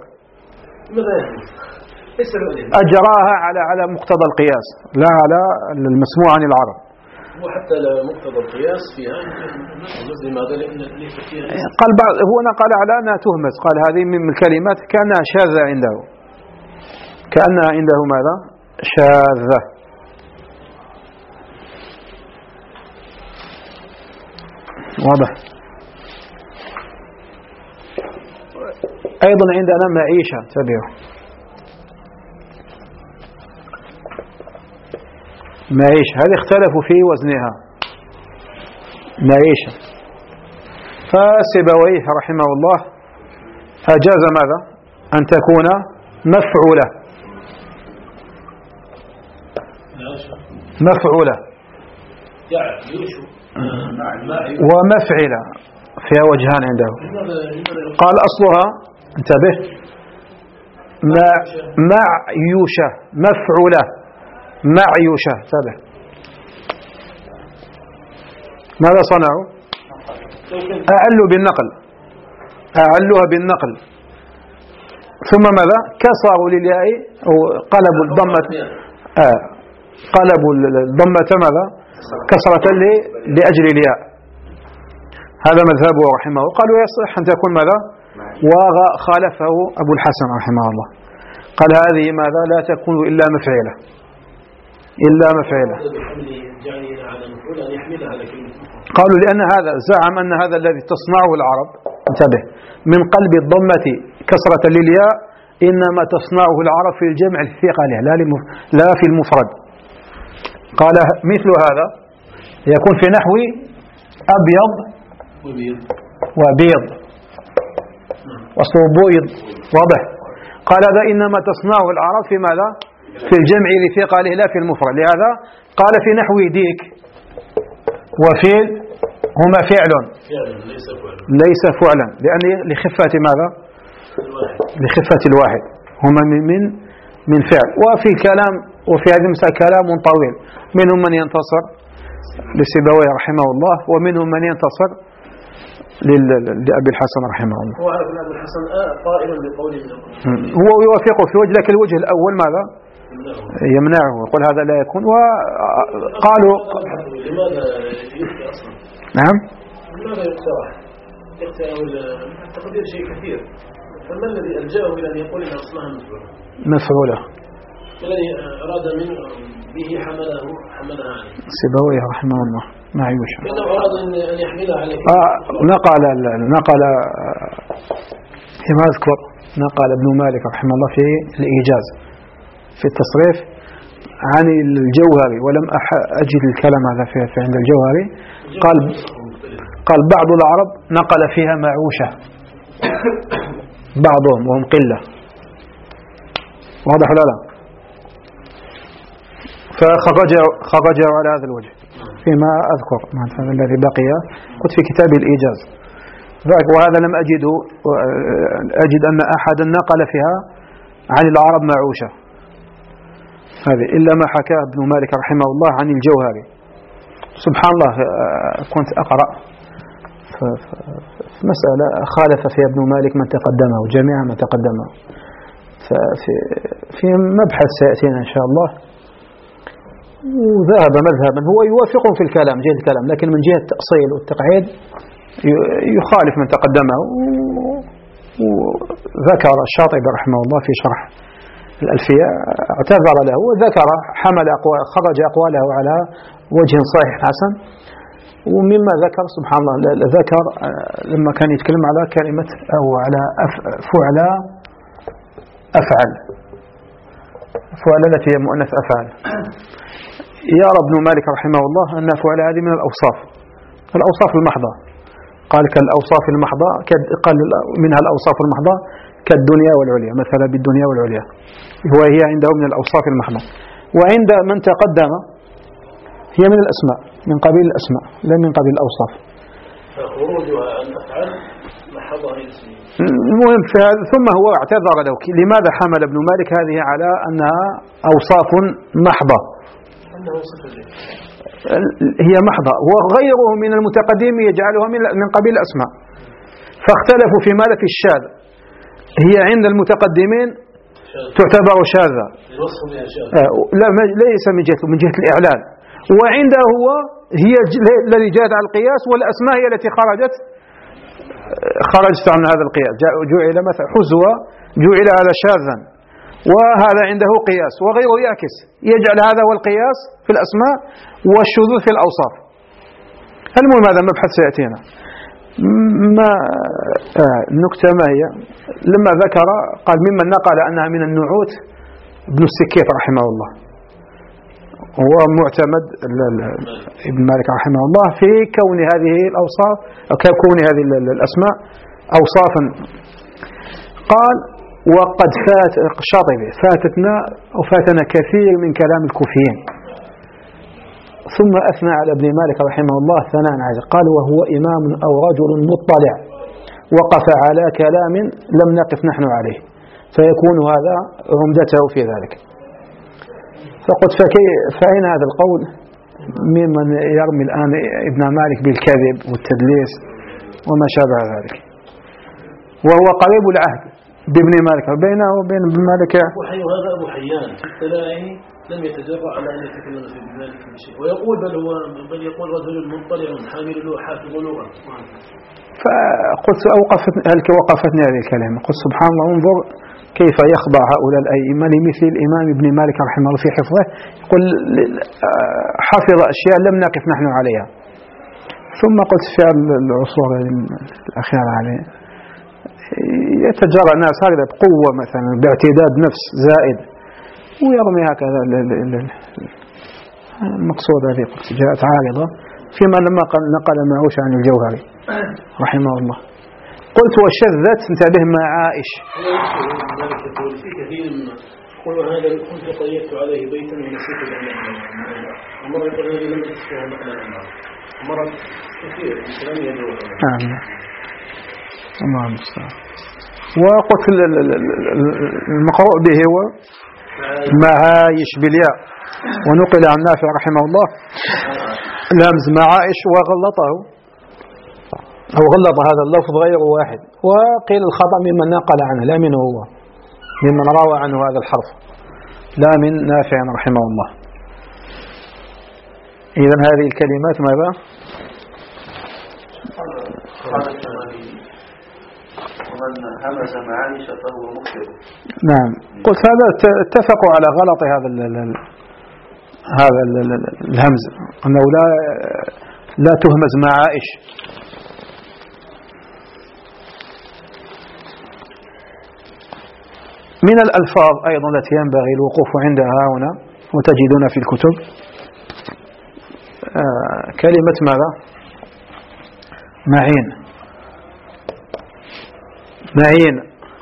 أجراها على على مقتضى القياس لا على المسموع عن العرب. وحتى مقتضى القياس فيها لماذا؟ لأن قال بعض هو نقل على أنها تهمز، قال هذه من الكلمات كأنها شاذة عنده، كأنها عنده ماذا؟ شاذة. واضح. أيضا عندنا معيشة، تبعوا معيشة، هذه اختلفوا في وزنها معيشة، فسيبويه رحمه الله أجاز ماذا؟ أن تكون مفعولة مفعولة ومفعلة، فيها وجهان عنده. قال أصلها انتبه معيوشة مفعولة معيوشة. انتبه ماذا صنعوا؟ أعلوا بالنقل أعلوها بالنقل ثم ماذا؟ كسروا للياء أو قلبوا الضمة آه قلبوا الضمة ماذا؟ كسرة لأجل الياء. هذا مذهبه رحمه. قالوا يصح أن تكون ماذا؟ وخالفه أبو الحسن رحمه الله، قال هذه ماذا؟ لا تكون إلا مفعلة إلا مفعلة. قالوا لأن هذا زعم أن هذا الذي تصنعه العرب، انتبه، من قلب الضمة كسرة للياء إنما تصنعه العرب في الجمع الثقل لا لا في المفرد. قال مثل هذا يكون في نحو أبيض وبيض وصله بيض. واضح. قال هذا إنما تصنعه العرب في ماذا؟ في الجمع لثقله لا في المفرد. لهذا قال في نحو ديك وفيل هما فعل ليس فعلا، لأن لخفة ماذا؟ لخفة الواحد، هما من من فعل. وفي كلام وفي هذه المسألة كلام طويل، منهم من ينتصر لسيبويه رحمه الله، ومنهم من ينتصر لأبي الحسن رحمه الله. هو أبي الحسن قائل بقوله هو يوافقه في وجه، لكن الوجه الأول ماذا؟ يمنعه، يقول هذا لا يكون. وقالوا لماذا يفتي أصلا؟ نعم. لماذا يقترح؟ يقترح التقدير شيء كثير، فما الذي ألجأه إلى أن يقول إن أصلها مفعولة؟ مفعولة. الذي أراد منه به حمله حملها عليه. سيبويه رحمه الله معيوش. لأنه أراد أن يحملها عليه. آه نقل نقل فيما أذكر نقل ابن مالك رحمه الله في الإيجاز في التصريف عن الجوهري، ولم أجد الكلام هذا في عند الجوهري. قال قال بعض العرب نقل فيها معوشة بعضهم وهم قلة. واضح ولا لا؟ فخرجوا على هذا الوجه فيما أذكر هذا الذي بقي قلت في كتاب الإيجاز. وهذا لم أجده أجد أن أحدا نقل فيها عن العرب معوشة هذه إلا ما حكاه ابن مالك رحمه الله عن الجوهري. سبحان الله كنت أقرأ في مسألة خالف فيها ابن مالك من تقدمه جميع من تقدمه، ففي في مبحث سيأتينا إن شاء الله وذهب مذهبا هو يوافق في الكلام جهة الكلام، لكن من جهة التأصيل والتقعيد يخالف من تقدمه. وذكر الشاطبي رحمه الله في شرح الألفية اعتذر له وذكر حمل أقوال خرج أقواله على وجه صحيح حسن. ومما ذكر سبحان الله ذكر لما كان يتكلم على كلمة أو على فعل أفعل فعل التي هي مؤنث أفعل، يرى ابن مالك رحمه الله أن فعل هذه من الأوصاف الأوصاف المحضة. قال كالأوصاف المحضة، قال منها الأوصاف المحضة كالدنيا والعليا، مثلا بالدنيا والعليا وهي عنده من الأوصاف المحضة. وعند من تقدم هي من الأسماء، من قبيل الأسماء لا من قبيل الأوصاف. فخروجها عن أفعال محضة اسمه. المهم في هذا ثم هو اعتذر له. لماذا حمل ابن مالك هذه على أنها أوصاف محضة؟ أنه صفة هي محضة، وغيره من المتقدمين يجعلها من قبيل الأسماء، فاختلفوا في ماذا في الشاذ. هي عند المتقدمين تعتبر شاذة، لا ليس من جهة من جهة الإعلان، وعنده هو هي الذي جاءت على القياس، والأسماء هي التي خرجت خرجت عن هذا القياس. جعل مثلا حزوة جعل هذا شاذا، وهذا عنده قياس، وغيره يعكس يجعل هذا هو القياس في الأسماء والشذوذ في الأوصاف. المهم هذا مبحث سيأتينا. ما آه النكتة ما هي؟ لما ذكر قال ممن نقل أنها من النعوت ابن السكيت رحمه الله، هو معتمد ابن مالك رحمه الله في كون هذه الأوصاف أو كون هذه الأسماء أوصافا. قال وقد فات الشاطبي فاتتنا أو فاتنا كثير من كلام الكوفيين. ثم أثنى على ابن مالك رحمه الله ثناء عاجل، قال وهو إمام أو رجل مطلع وقف على كلام لم نقف نحن عليه، فيكون هذا عمدته في ذلك. فقلت فأين هذا القول ممن يرمي الآن ابن مالك بالكذب والتدليس وما شابه ذلك، وهو قريب العهد بابن مالك بينه وبين ابن مالك. وحي هذا أبو حيان في التلاعي لم يتجرأ على أن يتكلم في ابن مالك بشيء، ويقول بل هو بل يقول رجل مطلع حامل له حافظ لغة. فقلت أوقفت هل وقفتني هذه الكلمة، قلت سبحان الله انظر كيف يخضع هؤلاء الأئمة لمثل الإمام ابن مالك رحمه الله في حفظه، يقول حفظ أشياء لم نقف نحن عليها. ثم قلت في العصور الأخيرة عليه يتجرأ الناس هكذا بقوة مثلا باعتداد نفس زائد ويرمي هكذا. المقصود هذه قلت جاءت عارضة فيما لما نقل معوش عن الجوهري رحمه الله. قلت وشذت انتبه مع عائش. يقول في كثير من قل هذا كنت قيدت عليه بيتا ونسيت الأمر، ومرة يقول هذه لم تسفها نقلا عنها، ومرة كثير لم يدعوها. آمين الله المستعان. وقلت المقروء به هو معايش بالياء، ونقل عن نافع رحمه الله لامز معايش وغلطه أو غلط هذا اللفظ غير واحد، وقيل الخطأ ممن نقل عنه لا منه هو، ممن روى عنه هذا الحرف لا من نافع رحمه الله. إذن هذه الكلمات ماذا؟ ومن همز معايش فهو مخطئ. نعم قلت هذا اتفقوا على غلط هذا ال ال هذا ال ال الهمز، أنه لا لا تهمز معايش. من الألفاظ أيضا التي ينبغي الوقوف عندها هنا وتجدون في الكتب آه كلمة ماذا؟ معين. معين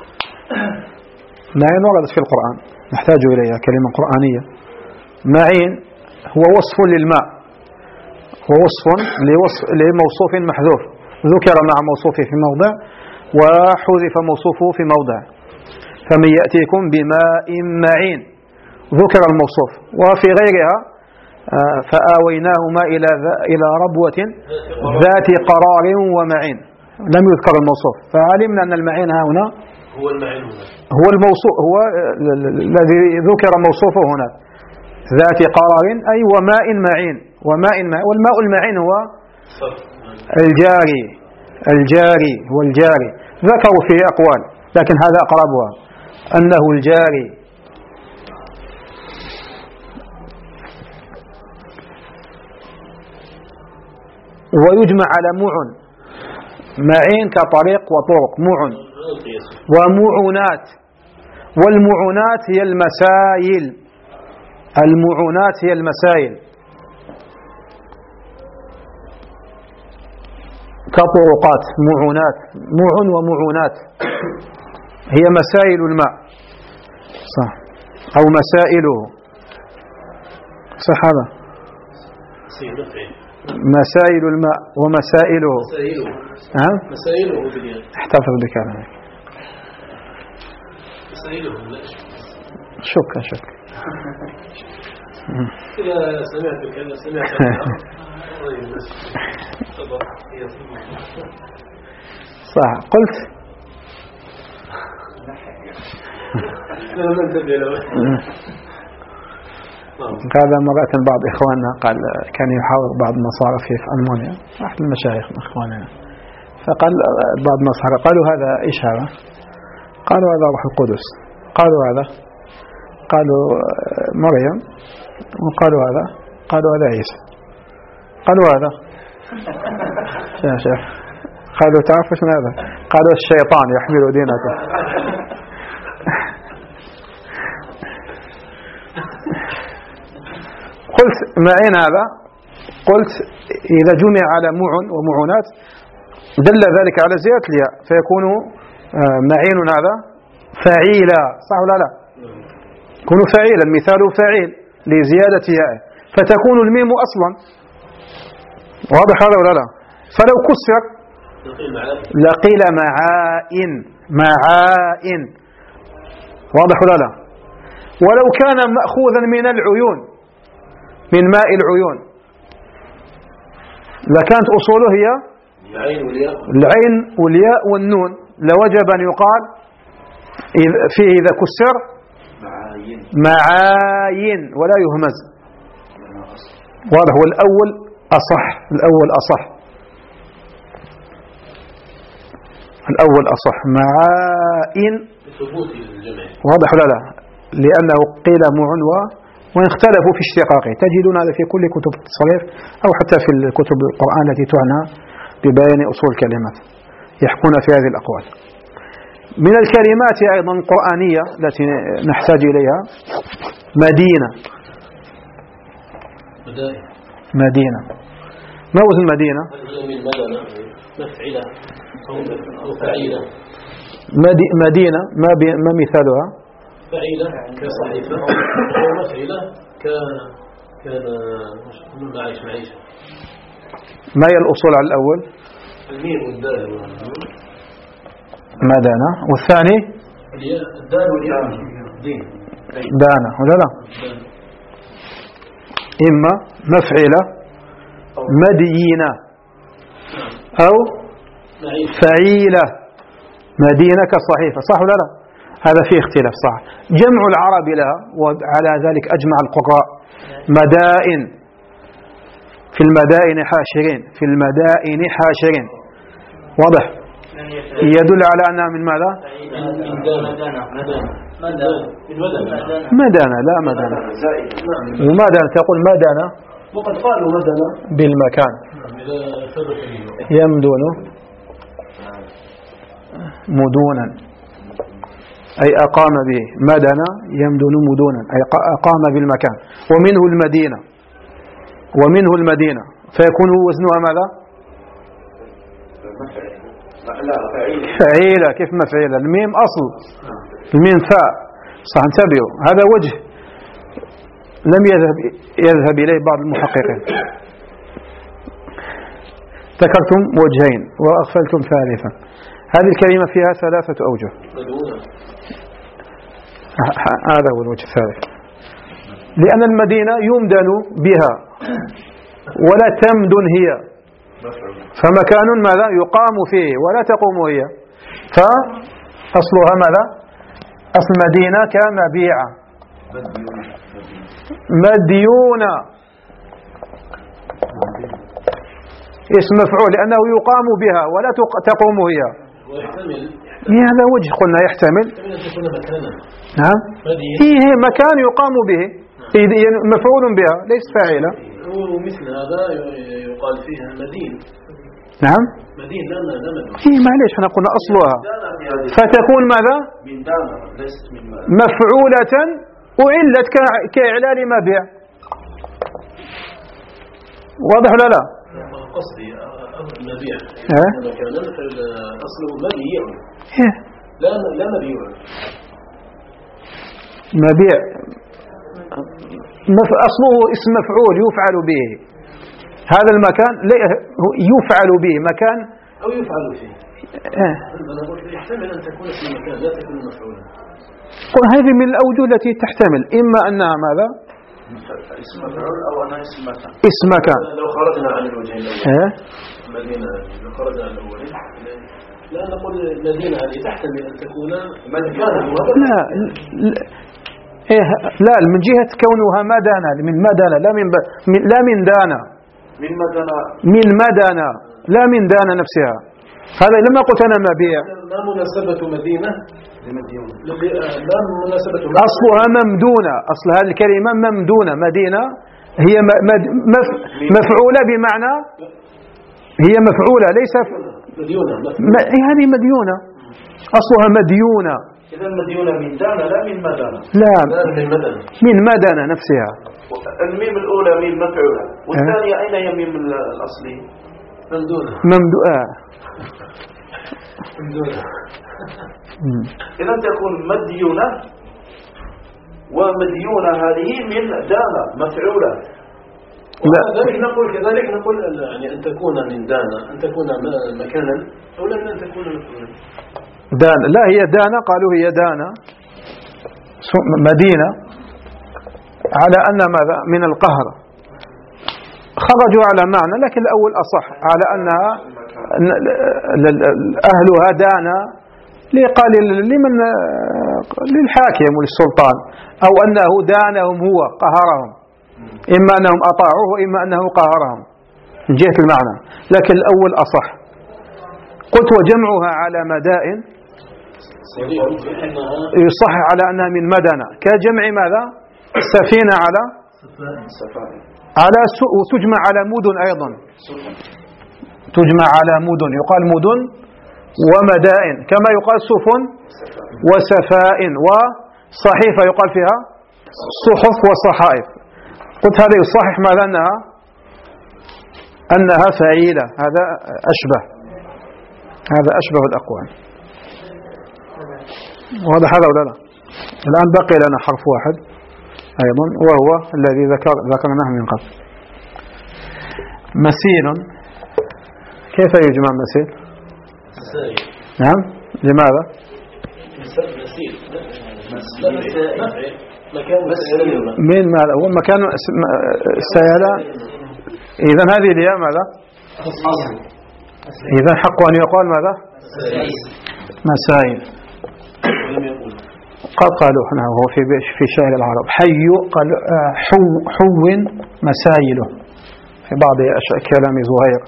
معين وردت في القرآن نحتاج إليها كلمة قرآنية. معين هو وصف للماء، هو وصف لموصوف محذوف، ذكر مع موصوفه في موضع وحذف موصوفه في موضع. فمن يأتيكم بماء معين ذكر الموصوف، وفي غيرها فآويناهما إلى إلى ربوة ذات قرار ومعين لم يذكر الموصوف، فعلمنا أن المعين هنا هو المعين هنا هو الموصوف، هو الذي ذكر موصوفه هنا. ذات قرار أي وماء معين، وماء معين، والماء المعين هو الجاري، الجاري هو الجاري. ذكروا فيه أقوال لكن هذا أقربها أنه الجاري. ويجمع على معن، معين كطريق وطرق، معن ومعونات. والمعونات هي المسائل، المعونات هي المسائل كطرقات، معونات، معن ومعونات هي مسائل الماء، صح، أو مسائله، صح هذا، مسائل الماء ومسائله، ها؟ مسائله احتفظ بكلامك، مسائله شكرا شكرا. إذا سمعت كذا سمعت صح قلت هذا مرة بعض إخواننا قال كان يحاور بعض النصارى في ألمانيا، أحد المشايخ من إخواننا، فقال بعض النصارى قالوا هذا إيش هذا؟ قالوا هذا روح القدس، قالوا هذا، قالوا مريم، وقالوا هذا، قالوا هذا عيسى، قالوا هذا يا شيخ، قالوا تعرفوا شنو هذا؟ قالوا الشيطان يحمل دينكم. قلت معين هذا، قلت إذا جمع على معن ومعونات دل ذلك على زيادة الياء فيكون معين هذا فعيلا، صح ولا لا؟ يكون فعيلا، مثاله فعيل لزيادة ياء، فتكون الميم أصلا، واضح هذا ولا لا؟ فلو كسر لقيل معائن، معائن، واضح ولا لا؟ ولو كان مأخوذا من العيون، من ماء العيون، لكانت أصوله هي العين والياء والنون، لوجب أن يقال فيه إذا كسر معاين ولا يهمز، واضح. والأول أصح، الأول أصح، الأول أصح، معاين، واضح ولا لا؟ لأنه قيل معن وإن اختلفوا في اشتقاقه، تجدون هذا في كل كتب التصريف أو حتى في الكتب القرآن التي تعنى ببيان أصول الكلمات يحكون في هذه الأقوال. من الكلمات أيضا القرآنية التي نحتاج إليها مدينة، مدينة، ما وزن مدينة؟ مفعلة أو فعيلة. مدينة ما, ما مثالها؟ فعيلة كصحيفة، ومفعلة ك كان معيش معيش. ما هي الأصول على الأول؟ الميم والدال. مدانة، والثاني الدال والياء دين دانة ولا لا؟ إما مفعلة مدينة أو فعيلة مدينة كصحيفة، صح ولا لا؟ هذا فيه اختلاف، صح. جمع العرب لها وعلى ذلك أجمع القراء مدائن، في المدائن حاشرين، في المدائن حاشرين، واضح؟ يدل على أنها من ماذا؟ مدانة، لا مدانة، ومدانة تقول مدانة، وقد قالوا مدانة بالمكان، يمدون مدونا أي أقام به، مدنا يمدن مدونا أي أقام بالمكان، ومنه المدينة، ومنه المدينة فيكون وزنها ماذا؟ فعيلة. كيف مفعيلة؟ الميم أصل، الميم فاء، صح، انتبهوا، هذا وجه لم يذهب يذهب إليه بعض المحققين، ذكرتم وجهين وأغفلتم ثالثا. هذه الكلمة فيها ثلاثة أوجه، هذا هو الوجه الثالث، لأن المدينة يمدن بها ولا تمدن هي، فمكان ماذا يقام فيه ولا تقوم هي، فأصلها ماذا؟ أصل مدينة كمبيعة، مديونة اسم مفعول لأنه يقام بها ولا تقوم هي. هذا وجه قلنا يحتمل. نعم فيه مكان يقام به مفعول بها ليس فاعلا. ومثل هذا يقال فيها مدين. نعم مدين لا لا لا إيه معليش احنا قلنا أصلها فتكون ماذا من دانا ليست من مفعولة وعلت كإعلال مبيع. واضح ولا لا؟ قصدي مبيع اه أصله مبيع إيه؟ لا لا مبيع مبيع أصله اسم مفعول يفعل به. هذا المكان يفعل به مكان أو يفعل فيه. اه. أنا أقول يحتمل أن تكون اسم مكان لا تكون مفعولا. قل هذه من الأوجه التي تحتمل إما أنها ماذا اسم مفعول أو أنها اسم مكان. اسم مكان. لو خرجنا عن الوجهين الأولين اه. مدينة لو خرجنا عن الأولين لا نقول مدينة هذه تحتمل أن تكون مكانا. لا إيه لا من جهة كونها مدانة من مدانة لا من, ب... من لا من دانا من مدانة من مدانة لا من دانا نفسها. هذا لما قلت أنا مبيع ما مناسبة مدينة لمدينة لا مناسبة أصلها ممدونة. أصل هذه الكلمة ممدونة. مدينة هي م... مد... مف... مفعولة بمعنى هي مفعولة ليس مديونة م... هذه مديونة أصلها مديونة. إذا مديونة من دانا لا من مدانة. لا من مدانة من مدانة نفسها. الميم الأولى ميم مفعولة والثانية أين هي ميم الأصلي ممدونة ممدوءة. ممدونة. إذا تكون مديونة ومديونة هذه من دانا مفعولة. وكذلك نقول كذلك نقول يعني أن تكون من دانا أن تكون مكانا أو لن أن تكون مفعولا. دانا لا هي دانا قالوا هي دانا مدينة على أن ماذا من القهر خرجوا على معنى لكن الأول أصح على أنها أهلها دانا لقال لمن للحاكم وللسلطان أو أنه دانهم هو قهرهم إما أنهم أطاعوه وإما أنه قهرهم من جهة المعنى لكن الأول أصح. قلت وجمعها على مدائن يصح على أنها من مدنة كجمع ماذا سفينة على على وتجمع على مدن أيضا تجمع على مدن يقال مدن ومدائن كما يقال سفن وسفائن وصحيفة يقال فيها صحف وصحائف. قلت هذا يصحح ماذا أنها أنها فعيلة. هذا أشبه هذا أشبه الأقوال. وهذا هذا ولا لا. الآن بقي لنا حرف واحد أيضا وهو الذي ذكر ذكرناه من قبل. مسيل. كيف يجمع مسيل؟ نعم لماذا؟ مسيل من ماذا هو مكان السيالة. إذا هذه الياء ماذا؟ إذا حق أن يقال ماذا؟ مسائل. قد قالوا هنا وهو في في شعر العرب حي قال حو حو مسايله في بعض كلام زهير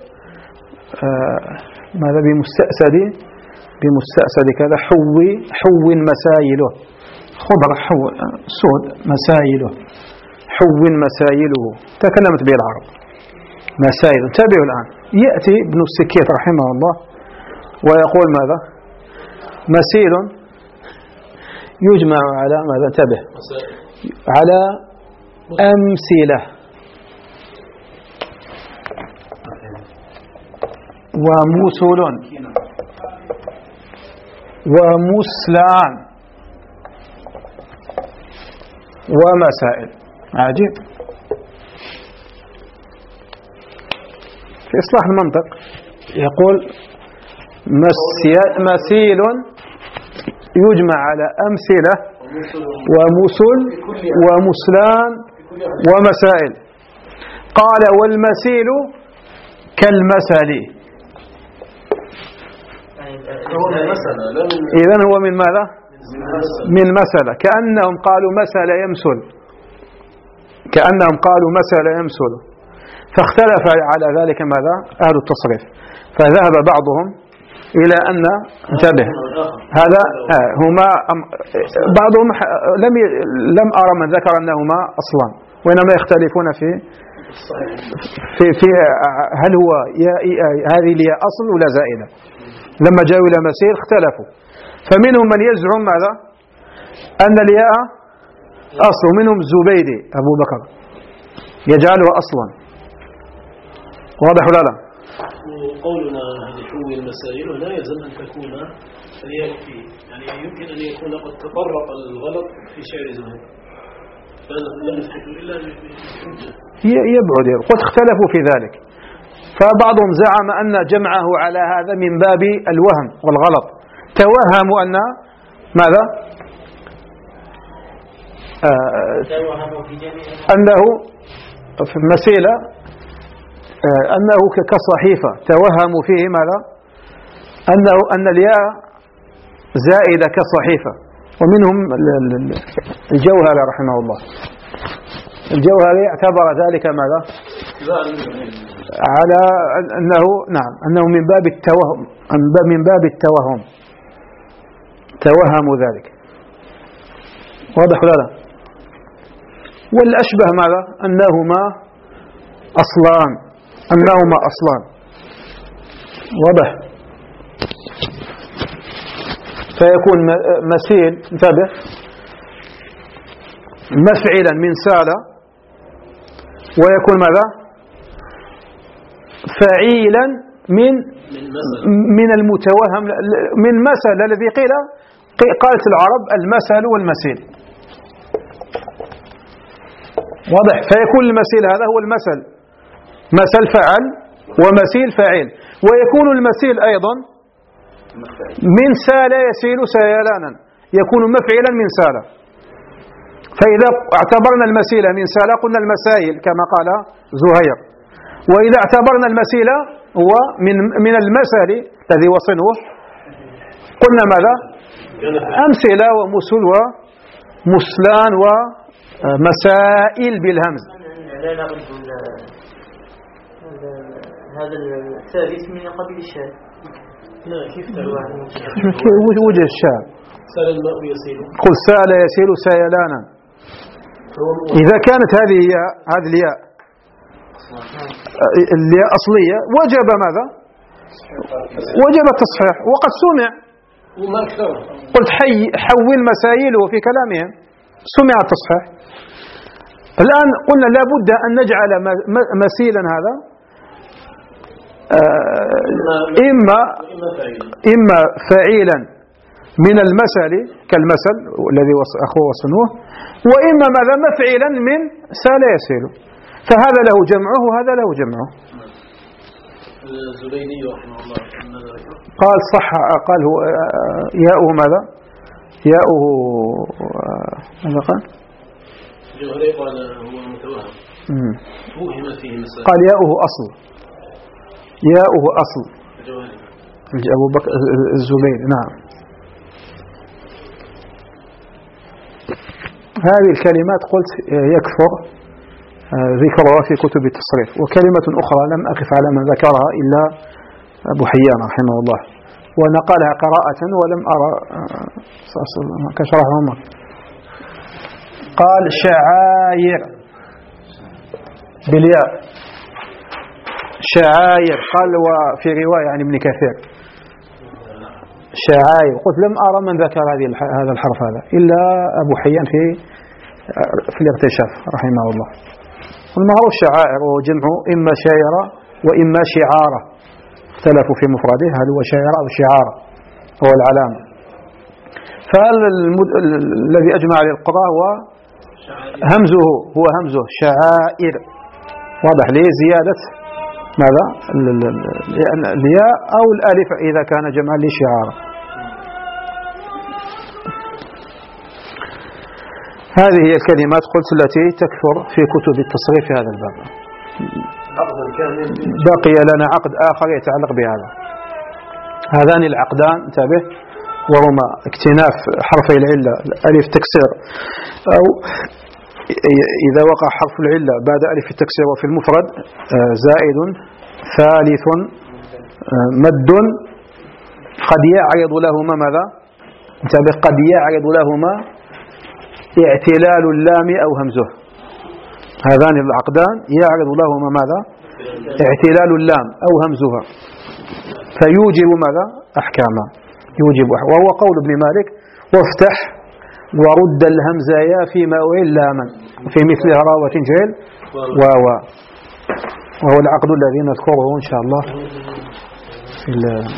ماذا بمستأسد بمستأسد كذا حوي حو مسايله خضر حو سود مسايله حو مسايله تكلمت به العرب مسايل. انتبهوا الآن يأتي ابن السكيت رحمه الله ويقول ماذا مسيل يجمع على ماذا انتبه على أمثلة ومسل ومسلان ومسائل. عجيب في إصلاح المنطق يقول مثيل يجمع على أمثلة ومسل ومسلان ومسائل. قال والمسيل كالمسل. إذن هو من ماذا من مسألة كأنهم قالوا مسألة يمسل كأنهم قالوا مثل يمثل، فاختلف على ذلك ماذا؟ أهل التصريف، فذهب بعضهم إلى أن انتبه هذا هما بعضهم لم لم أرى من ذكر أنهما أصلا، وإنما يختلفون في في في هل هو هذه الياء أصل ولا زائدة. لما جاءوا إلى مسير اختلفوا، فمنهم من يزعم ماذا؟ أن الياء أصل، ومنهم الزبيدي أبو بكر يجعله أصلا. واضح ولا لا؟ وقولنا نحوي المسائل لا يلزم أن تكون الياء فيه، يعني يمكن أن يكون قد تطرق الغلط في شعر زهير، فلا نثبت إلا يبعد. قد اختلفوا في ذلك، فبعضهم زعم أن جمعه على هذا من باب الوهم والغلط، توهموا أن ماذا؟ آه أنه في المسيلة آه أنه كصحيفة، توهموا فيه ماذا؟ أنه أن الياء زائدة كصحيفة. ومنهم الجوهري رحمه الله، الجوهري اعتبر ذلك ماذا؟ على أنه نعم أنه من باب التوهم، من باب التوهم توهموا ذلك. واضح ولا لا؟ والأشبه ماذا؟ أنهما أصلان، أنهما أصلان. واضح؟ فيكون مثيل انتبه مفعلا من سالة، ويكون ماذا؟ فعيلا من من المتوهم من مثل الذي قيل قالت العرب المثل والمثيل. واضح؟ فيكون المثيل هذا هو المثل، مثل فعل ومثيل فاعل، ويكون المثيل أيضا من سال يسيل سيلانا، يكون مفعلا من سال. فإذا اعتبرنا المثيل من سال قلنا المسائل كما قال زهير، وإذا اعتبرنا المثيل هو من من المثل الذي وصنه قلنا ماذا؟ أمثلة ومثل ومثلان ومسائل بالهمز. لا لا هذا الثالث من قبيل الشاذ. لا كيف وجه الشاذ؟ سال الماء يسيل، قل سال يسيل سيلانا. إذا كانت هذه الياء هذه الياء الياء أصلية وجب ماذا؟ وجب التصحيح، وقد سمع وما أكثر. قلت حي حول مسائله في كلامهم، سمع التصحيح. الآن قلنا لابد أن نجعل مثيلا هذا إما إما فعيلا من المثل كالمثل الذي أخوه وصنوه، وإما ماذا؟ مفعيلا من سال يسيل، فهذا له جمعه وهذا له جمعه. الزبيدي رحمه الله قال صح، قال هو ياؤه ماذا؟ ياؤه ماذا قال؟ الجوهري قال هو متوهم، توهم فيه مسائل، قال ياؤه أصل، ياؤه أصل أبو بكر الزبيدي. نعم. هذه الكلمات قلت يكفر ذكرها في كتب التصريف، وكلمة أخرى لم أقف على من ذكرها إلا أبو حيان رحمه الله، ونقلها قراءة ولم أرى كشرح عمر. قال شعاير بالياء، شعاير. قال وفي رواية عن ابن كثير شعاير. قلت لم أرى من ذكر هذا الحرف هذا إلا أبو حيان في في الاغتشاف رحمه الله. والمعروف شعائر وهو جمع إما شاعرة وإما شعارة، اختلفوا في مفرده هل هو شاعرة أو شعارة، هو العلامة. فالذي أجمع عليه القراء هو همزه، هو همزه شعائر. واضح ليه زيادة ماذا؟ الياء أو الألف إذا كان جمعا لشعارة. هذه هي الكلمات قلت التي تكثر في كتب التصريف في هذا الباب. بقي لنا عقد آخر يتعلق بهذا. هذان العقدان انتبه، وهما اكتناف حرفي العلة الألف تكسير أو إذا وقع حرف العلة بعد ألف التكسير وفي المفرد زائد ثالث مد قد يعرض لهما ماذا؟ انتبه، قد يعرض لهما اعتلال اللام أو همزه. هذان العقدان يعرض لهما ماذا؟ اعتلال اللام أو همزها، فيوجب ماذا؟ أحكاما. يوجب أحكاما. وهو قول ابن مالك: وافتح ورد الهمزايا فيما أعل لاما في مثلها را وتنجيل واوا، وهو العقد الذي نذكره إن شاء الله في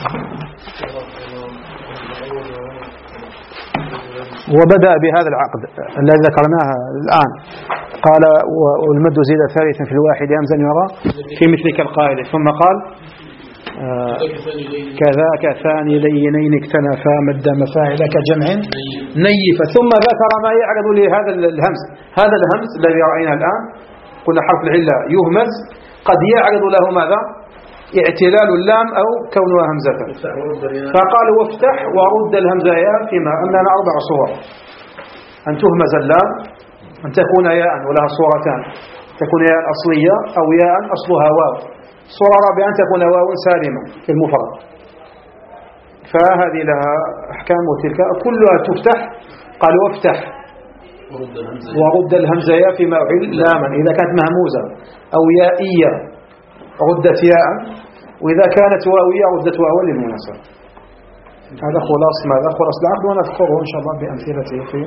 وبدأ بهذا العقد الذي ذكرناه الآن. قال: والمد زيد ثالثا في الواحد همزا يرى في مثلك القائل، ثم قال: آه كذاك ثاني لينين اكتنفا مد مفاعل كجمع نيفا. ثم ذكر ما يعرض لهذا الهمز. هذا الهمز الذي رأينا الآن قلنا حرف العلة يهمز، قد يعرض له ماذا؟ اعتلال اللام أو كونها همزة. فقال: وافتح ورد الهمزة يا فيما أننا أربع صور: أن تهمز اللام، أن تكون ياء ولها صورتان، تكون ياء أصلية أو ياء أصلها واو. صورة رابعة أن تكون واو سالمة في المفرد. فهذه لها أحكام، وتلك كلها تفتح. قال: وافتح ورد الهمزة يا فيما أعل لاما إذا كانت مهموزة أو يائية ردت ياء، وإذا كانت واوية ردت واو للمناسبة. هذا خلاص ماذا؟ خلاص العقد، ونذكره إن شاء الله بأمثلته في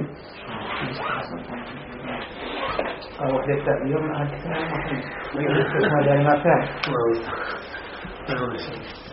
وحدة اليوم. هذا ما فهم